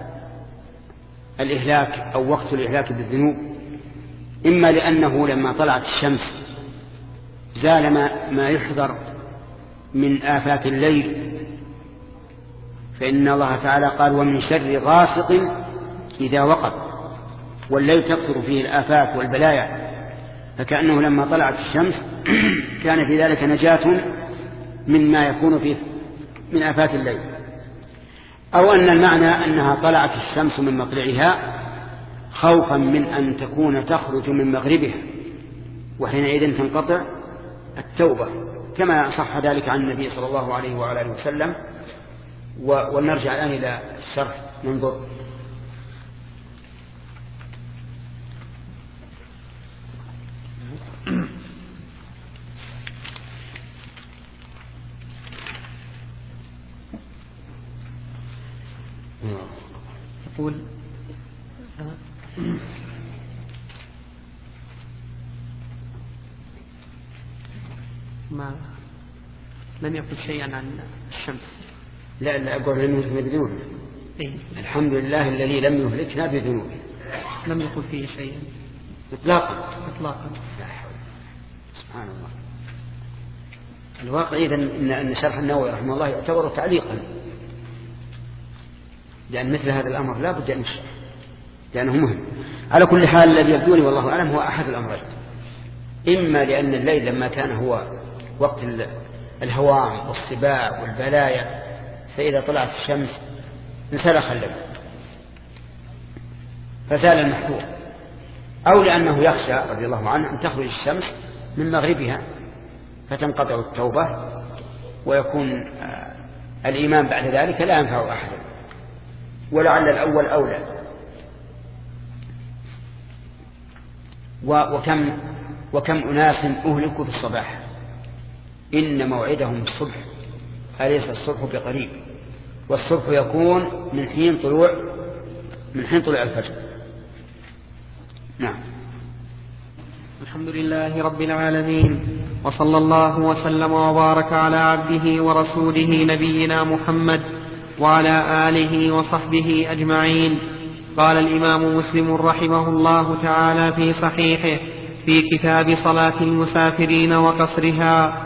الإهلاك أو وقت الإهلاك بالذنوب، إما لأنه لما طلعت الشمس زال ما, ما يحذر من آفات الليل، فإن الله تعالى قال ومن شر غاسق إذا وقب، والليل تكثر فيه الآفات والبلايا، فكأنه لما طلعت الشمس كان في ذلك نجاة مما يكون فيه من آفات الليل. أو أن المعنى أنها طلعت الشمس من مطلعها خوفا من أن تكون تخرج من مغربها، وحينئذ تنقطع التوبة، كما صح ذلك عن النبي صلى الله عليه وعلى آله وسلم. ونرجع الآن إلى الشرح ننظر. يقول ما لم يقل شيئا عن الشمس. لا لا أقول لم يهلكنا بذنوبنا. إيه؟ الحمد لله الذي لم يهلكنا بذنوبنا. لم يقل فيه شيئا إطلاقا إطلاقا. لا حول. سبحان الله. الواقع إذن إن أن شرح النووي رحمه الله يعتبر تعليقا، لأن مثل هذا الأمر لا بد أن يشرح لأنه مهم. على كل حال الذي يبدوني والله أعلم هو أحد الأمرين، إما لأن الليل لما كان هو وقت الهوام والصباع والبلايا، فإذا طلعت الشمس انسلخ الليل فزال المحذور، أو لأنه يخشى رضي الله عنه أن تخرج الشمس من مغربها فتنقطع التوبة ويكون الإيمان بعد ذلك لا ينفع أحدا، ولعل الأول أولى. وكم وكم أناس أهلكوا في الصباح، إن موعدهم الصبح أليس الصبح بقريب، والصبح يكون من حين طلوع من حين طلوع الفجر. نعم. الحمد لله رب العالمين، وصلى الله وسلم وبارك على عبده ورسوله نبينا محمد وعلى آله وصحبه أجمعين. قال الإمام مسلم رحمه الله تعالى في صحيحه في كتاب صلاة المسافرين وقصرها: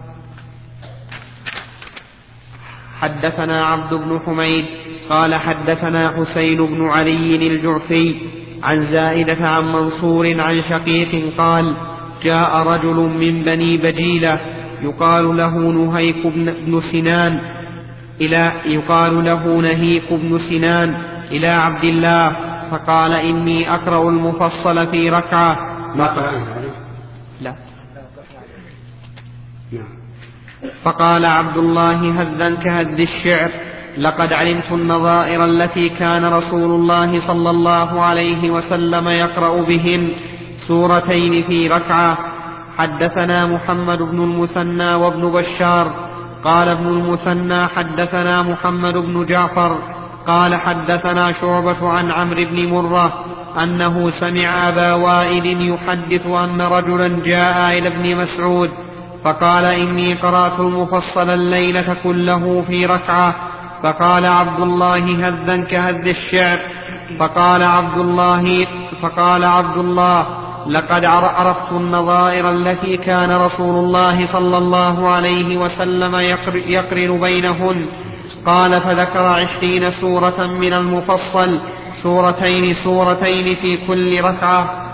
حدثنا عبد بن حميد قال حدثنا حسين بن علي الجعفي عن زائدة عن منصور عن شقيق قال: جاء رجل من بني بجيلة يقال له نهيك بن سنان إلى يقال له نهيك بن سنان إلى عبد الله فقال: إني أقرأ المفصل في ركعة. لا. فقال عبد الله هذا كهذ الشعر: لقد علمت النظائر التي كان رسول الله صلى الله عليه وسلم يقرأ بهن سورتين في ركعة. حدثنا محمد بن المثنى وابن بشار قال ابن المثنى حدثنا محمد بن جعفر قال حدثنا شعبة عن عمرو بن مرة أنه سمع أبا وائل يحدث أن رجلا جاء إلى ابن مسعود فقال: إني قرأت المفصل الليلة كله في ركعة. فقال عبد الله: هذا كهذ الشعر. فقال عبد الله فقال عبد الله: لقد عرفت النظائر التي كان رسول الله صلى الله عليه وسلم يقرن بينهن. قال: فذكر عشرين سورة من المفصل، سورتين سورتين في كل ركعة.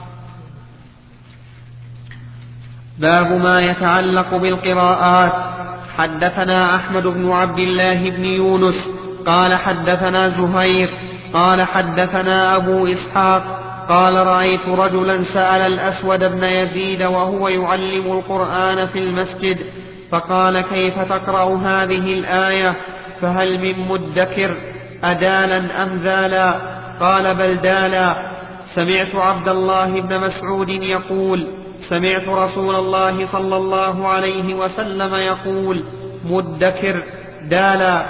باب ما يتعلق بالقراءات. حدثنا أحمد بن عبد الله بن يونس قال حدثنا زهير قال حدثنا أبو إسحاق قال: رأيت رجلا سأل الأسود بن يزيد وهو يعلم القرآن في المسجد فقال: كيف تقرأ هذه الآية؟ فهل من مدكر أدالا أم ذالا؟ قال: بل دالا. سمعت عبد الله بن مسعود يقول سمعت رسول الله صلى الله عليه وسلم يقول مدكر دالا.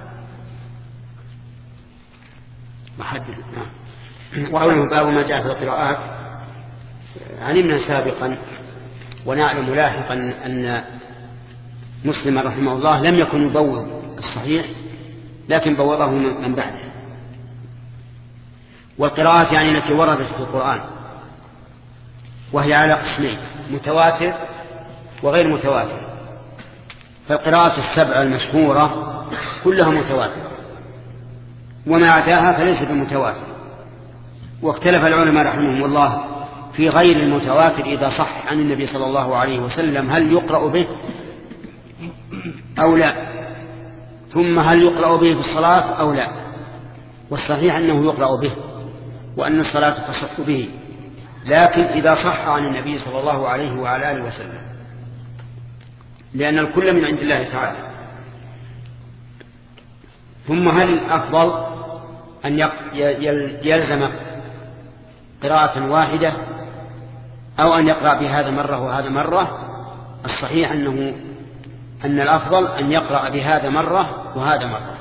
محدد. نعم. وقوله باب ما جاء في القراءات علمنا سابقا ونعلم لاحقا أن مسلم رحمه الله لم يكن يبوض الصحيح لكن بوضه من بعده. والقراءات يعني التي وردت في القرآن وهي على قسمين متواتر وغير متواتر. فالقراءات السبع المشهورة كلها متواترة وما عداها فليس بمتواتر. واختلف العلماء رحمهم الله في غير المتواتر إذا صح عن النبي صلى الله عليه وسلم هل يقرأ به أو لا، ثم هل يقرأ به في الصلاة أو لا. والصحيح أنه يقرأ به وأن الصلاة تصح به، لكن إذا صح عن النبي صلى الله عليه وعلى آله وسلم، لأن الكل من عند الله تعالى. ثم هل الأفضل أن يلزم قراءة واحدة أو أن يقرأ بهذا مرة وهذا مرة؟ الصحيح أنه أن الأفضل أن يقرأ بهذا مرة وهذا مرة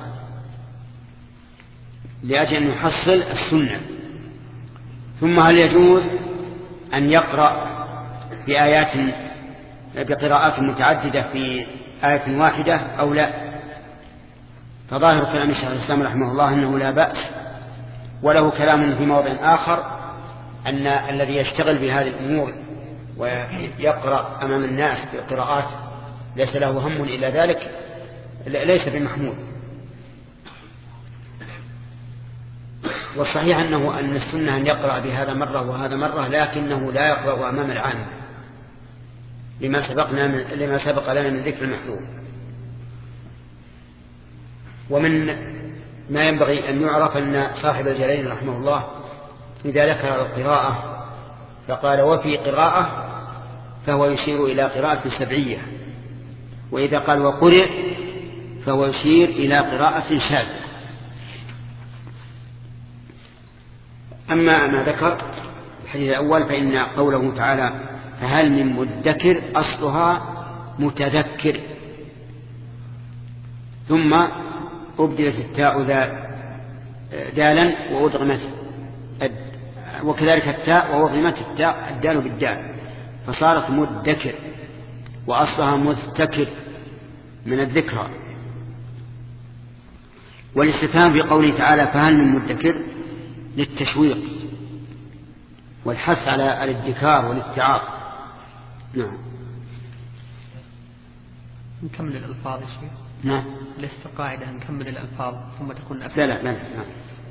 لأجل أن يحصل السنة. ثم هل يجوز أن يقرأ بآيات بقراءات متعددة في آية واحدة أو لا؟ فظاهر كلام الشيخ الإسلام رحمه الله أنه لا بأس، وله كلام في موضع آخر أن الذي يشتغل بهذه الأمور ويقرأ أمام الناس بقراءات ليس له هم إلا ذلك ليس بمحمود. والصحيح أنه أن السنة أن يقرأ بهذا مرة وهذا مرة، لكنه لا يقرأ أمام العام لما سبقنا من لما سبق لنا من ذكر المحذور. ومن ما ينبغي أن يعرف أن صاحب الجلالين رحمه الله إذا ذكر القراءة فقال وفي قراءة فهو يشير إلى قراءة سبعية، وإذا قال وقرئ فهو يشير إلى قراءة شاذة. أما ما ذكر الحديث الأول فإن قوله تعالى فهل من مدكر أصلها متذكر، ثم أبدلت التاء دالا وأدغمت، وكذلك التاء وأدغمت التاء الدال بالدال فصارت مدكر، وأصلها مذتكر من الذكرى. والاستفهام في قوله تعالى فهل من مدكر للتشويق والحث على الادكار والاتعاظ. نعم. نكمل الألفاظ يا شيخ. نعم. لست قاعدة نكمل الألفاظ ثم تكون أفضل. لا لا لا. نعم.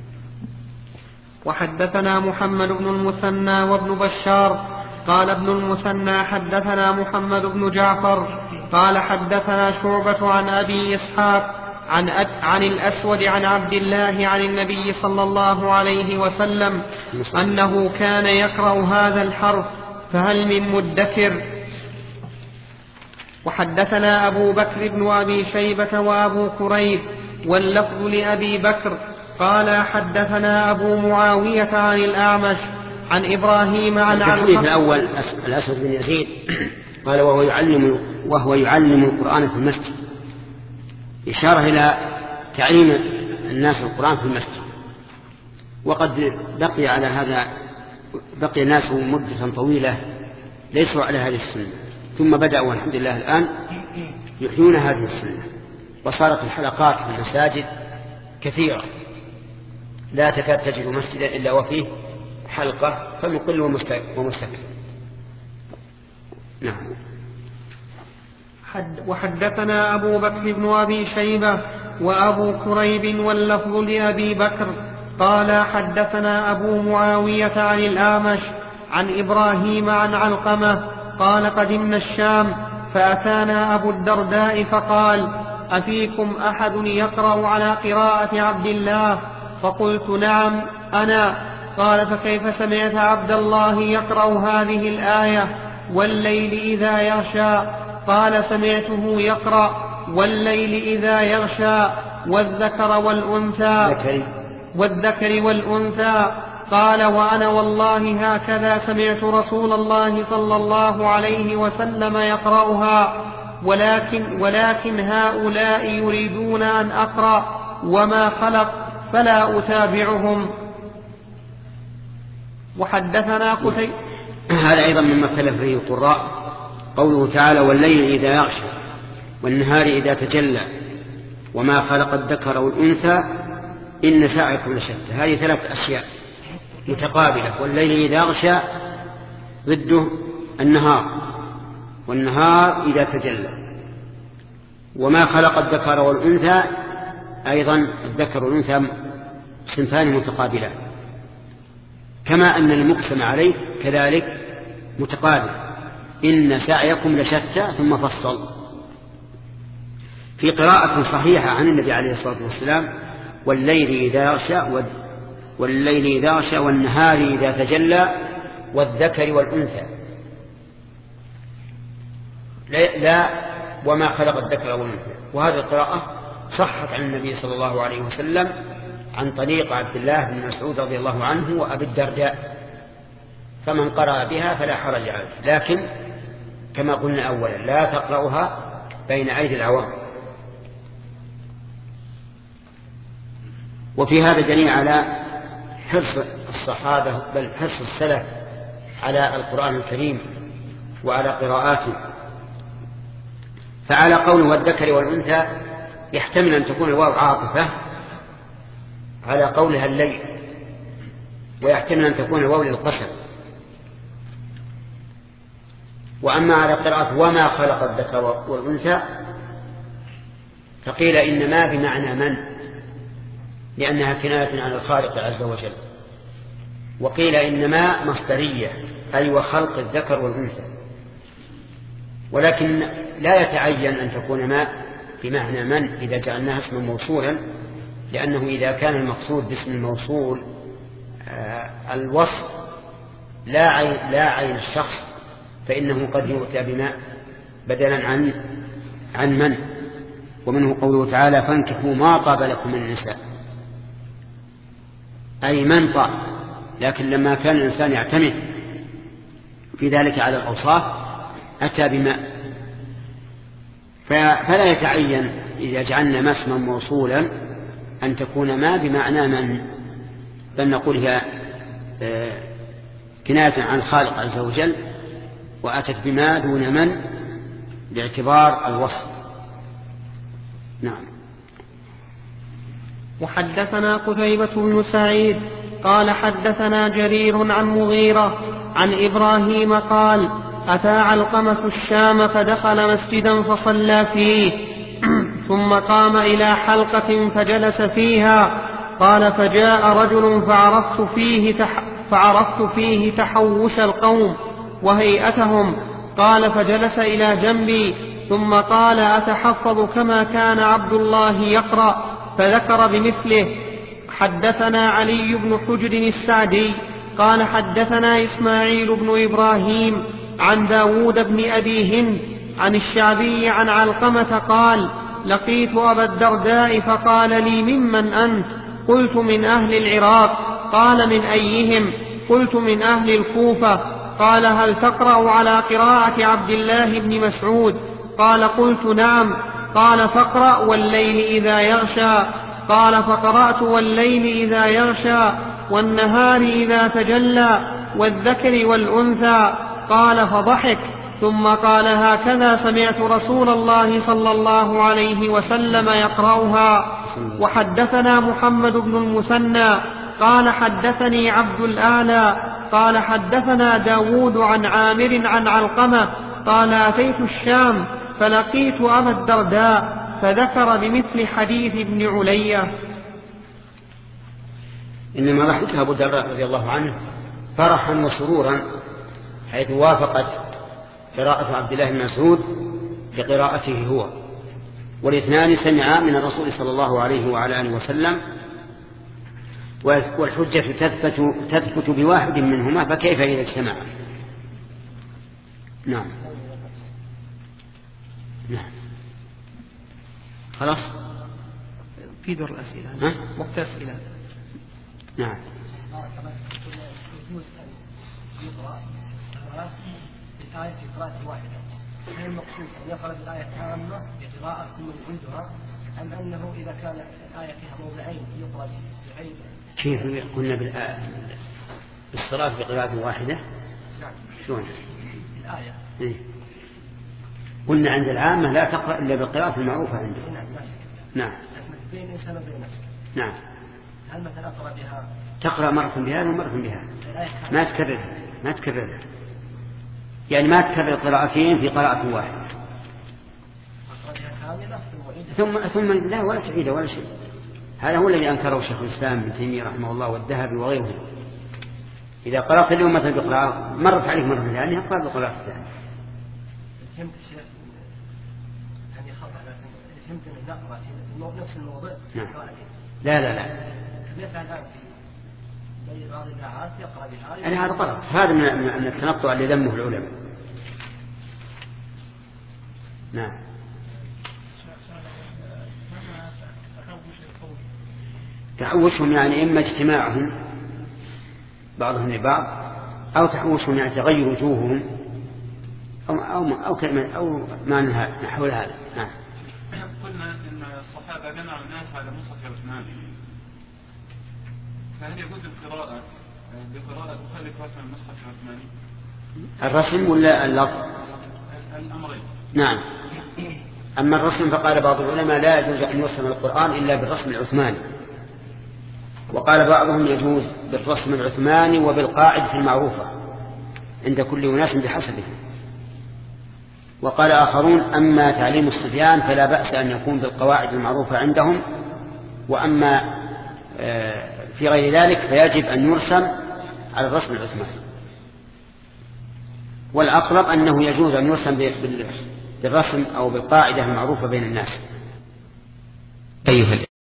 وحدثنا محمد بن المثنى وابن بشار قال ابن المثنى حدثنا محمد بن جعفر قال حدثنا شعبة عن أبي إسحاق عن, عن الأسود عن عبد الله عن النبي صلى الله عليه وسلم أنه كان يقرأ هذا الحرف فهل من مدكر. وحدثنا أبو بكر بن أبي شيبة وأبو كريب واللفظ لأبي بكر قال حدثنا أبو معاوية عن الأعمش عن إبراهيم عن الحديث الأول الأسود بن يزيد قال وهو يعلم وهو يعلم القرآن في المسجد، إشارة إلى تعليم الناس القرآن في المسجد. وقد بقي على هذا بقي الناس مدة طويلة ليسوا على هذه السنة، ثم بدأوا الحمد لله الآن يحيون هذه السنة، وصارت الحلقات في المساجد كثيرة لا تكاد تجد مسجدا إلا وفيه حلقة فمقل ومستكثر. نعم. وحدثنا أبو بكر بن أبي شيبة وأبو كريب واللفظ لأبي بكر قال حدثنا أبو معاوية عن الأعمش عن إبراهيم عن علقمة قال قدمنا الشام فأتانا أبو الدرداء فقال أفيكم أحد يقرأ على قراءة عبد الله؟ فقلت نعم أنا. قال فكيف سمعت عبد الله يقرأ هذه الآية والليل إذا يغشى؟ قال سمعته يقرأ والليل إذا يغشى والذكر والأنثى والذكر والأنثى قال وأنا والله هكذا سمعت رسول الله صلى الله عليه وسلم يقرأها، ولكن, ولكن هؤلاء يريدون أن أقرأ وما خلق فلا أتابعهم. وحدثنا قتيبة. هذا أيضا مما اختلف فيه القراء، قوله تعالى والليل إذا يغشى والنهار إذا تجلى وما خلق الذكر والأنثى إن سعيكم لشتى. هذه ثلاث أشياء متقابلة، والليل إذا يغشى ضده النهار، والنهار إذا تجلى، وما خلق الذكر والأنثى أيضا الذكر والأنثى صنفان متقابلان، كما أن المقسم عليه كذلك متقابل، إن سعيكم لشتى ثم فصل. في قراءة صحيحة عن النبي عليه الصلاة والسلام والليل إذا يغشى والليل إذا يغشى والنهار إذا تجلى والذكر والأنثى، لا, لا وما خلق الذكر والأنثى. وهذه القراءة صحت عن النبي صلى الله عليه وسلم عن طريق عبد الله بن مسعود رضي الله عنه وأبي الدرداء، فمن قرأ بها فلا حرج عليه، لكن كما قلنا أولا لا تقرأها بين أيدي العوام. وفي هذا دليل على حرص الصحابة بل حرص السلف على القرآن الكريم وعلى قراءاته. فعلى قوله والذكر والأنثى يحتمل أن تكون الواو عاطفة على قولها الليل، ويحتمل أن تكون الواو للقسم. وأما على قراءة وما خلق الذكر والأنثى فقيل إنما بمعنى من، لأنها كناية عن الخالق عز وجل. وقيل إنما مصدرية أي وخلق الذكر والأنثى، ولكن لا يتعين أن تكون ما بمعنى من إذا جعلناها اسما موصولا، لأنه إذا كان المقصود باسم الموصول آه الوصف لا عين, لا عين الشخص فإنه قد يؤتى بما بدلا عن عن من. ومنه قوله تعالى فانكحوا ما طاب لكم من النساء، أي من طاب. لكن لما كان الإنسان يعتمد في ذلك على الأوصاف أتى بما، فلا يتعين إذا جعلنا ما اسما موصولا أن تكون ما بمعنى من، بل نقول هي كناية عن الخالق عز وجل وأتت بما دون من باعتبار الوصف. نعم. وحدثنا قتيبة بن سعيد قال حدثنا جرير عن مغيرة عن إبراهيم قال أتى علقمة الشام فدخل مسجدا فصلى فيه ثم قام إلى حلقة فجلس فيها. قال فجاء رجل فعرفت فيه, تح فعرفت فيه تحوش القوم وهيئتهم. قال فجلس إلى جنبي ثم قال أتحفظ كما كان عبد الله يقرأ؟ فذكر بمثله. حدثنا علي بن حجر السعدي قال حدثنا إسماعيل بن إبراهيم عن داود بن أبي هند عن الشعبي عن علقمة قال لقيت أبا الدرداء فقال لي ممن أنت؟ قلت من أهل العراق. قال من أيهم؟ قلت من أهل الكوفة. قال هل تقرأ على قراءة عبد الله بن مسعود؟ قال قلت نعم. قال فاقرأ والليل إذا يغشى. قال فقرأت والليل إذا يغشى والنهار إذا تجلى والذكر والأنثى. قال فضحك ثم قال هكذا سمعت رسول الله صلى الله عليه وسلم يقرأها. وحدثنا محمد بن المثنى قال حدثني عبد الآلى قال حدثنا داود عن عامر عن علقمة قال أتيت الشام فلقيت أبا الدرداء فذكر بمثل حديث ابن علية. إنما ضحك أبو الدرداء رضي الله عنه فرحا وسرورا حيث وافقت قراءة عبد الله بن مسعود بقراءته هو، والاثنان سمعا من الرسول صلى الله عليه وعلى آله وسلم، والحجة تثبت, تثبت بواحد منهما فكيف إذا اجتمع؟ نعم. نعم. خلاص في دور الأسئلة. وقت أسئلة. نعم. يقرأ ثلاث بالآية في قراءة واحدة، هل المقصود أن يقرأ بالآية كاملة بقراءة ثم يعيدها، أم أنه إذا كان الآية فيها موضعين يقرأ بعيد؟ كيف قلنا بالآية بالصلاة بقراءة واحدة؟ نعم. شلون؟ الآية. إيه؟ قلنا عند العامة لا تقرأ إلا بالقراءة المعروفة عنده. نعم. نعم. بين إنسان وبين نفسه. نعم. هل مثلا أقرأ بها؟ تقرأ مرة بهذا ومرة بها، ما تكررها ما تكررها يعني ما تكرر قراءتين في قراءة واحدة. ثم ثم لا ولا تعيد ولا شيء. هذا هو الذي أنكره شيخ الإسلام ابن تيمية رحمه الله والذهبي وغيره. إذا قرأت اليوم مثلا بقراءة مرت عليك مرة ثانية اقرأ بقراءة الثانية. فهمت الشيخ يعني خطأ، لكن فهمت أن نقرأ في نفس الموضوع. نعم. لا لا لا. يعني هذا غلط، هذا من التنطع اللي ذمه العلماء. نعم. تحوشهم يعني إما اجتماعهم بعضهم لبعض، أو تحوشهم يعني تغير وجوههم، أو أو أو كلمة أو ما نحو هذا. نعم. قلنا إن الصحابة جمعوا الناس على مصحف عثمان، فهل يجوز القراءة بقراءة مخالف رسم المصحف العثماني؟ الرسم ولا اللفظ؟ الأمرين. نعم. أما الرسم فقال بعض العلماء لا يجوز أن يرسم القرآن إلا بالرسم العثماني، وقال بعضهم يجوز بالرسم العثماني وبالقاعدة المعروفة عند كل أناس بحسبه. وقال آخرون أما تعليم الصبيان فلا بأس أن يكون بالقواعد المعروفة عندهم، وأما في غير ذلك فيجب أن يرسم على الرسم العثماني. والأقرب أنه يجوز أن يرسم بالرسم أو بالقاعدة المعروفة بين الناس. أيها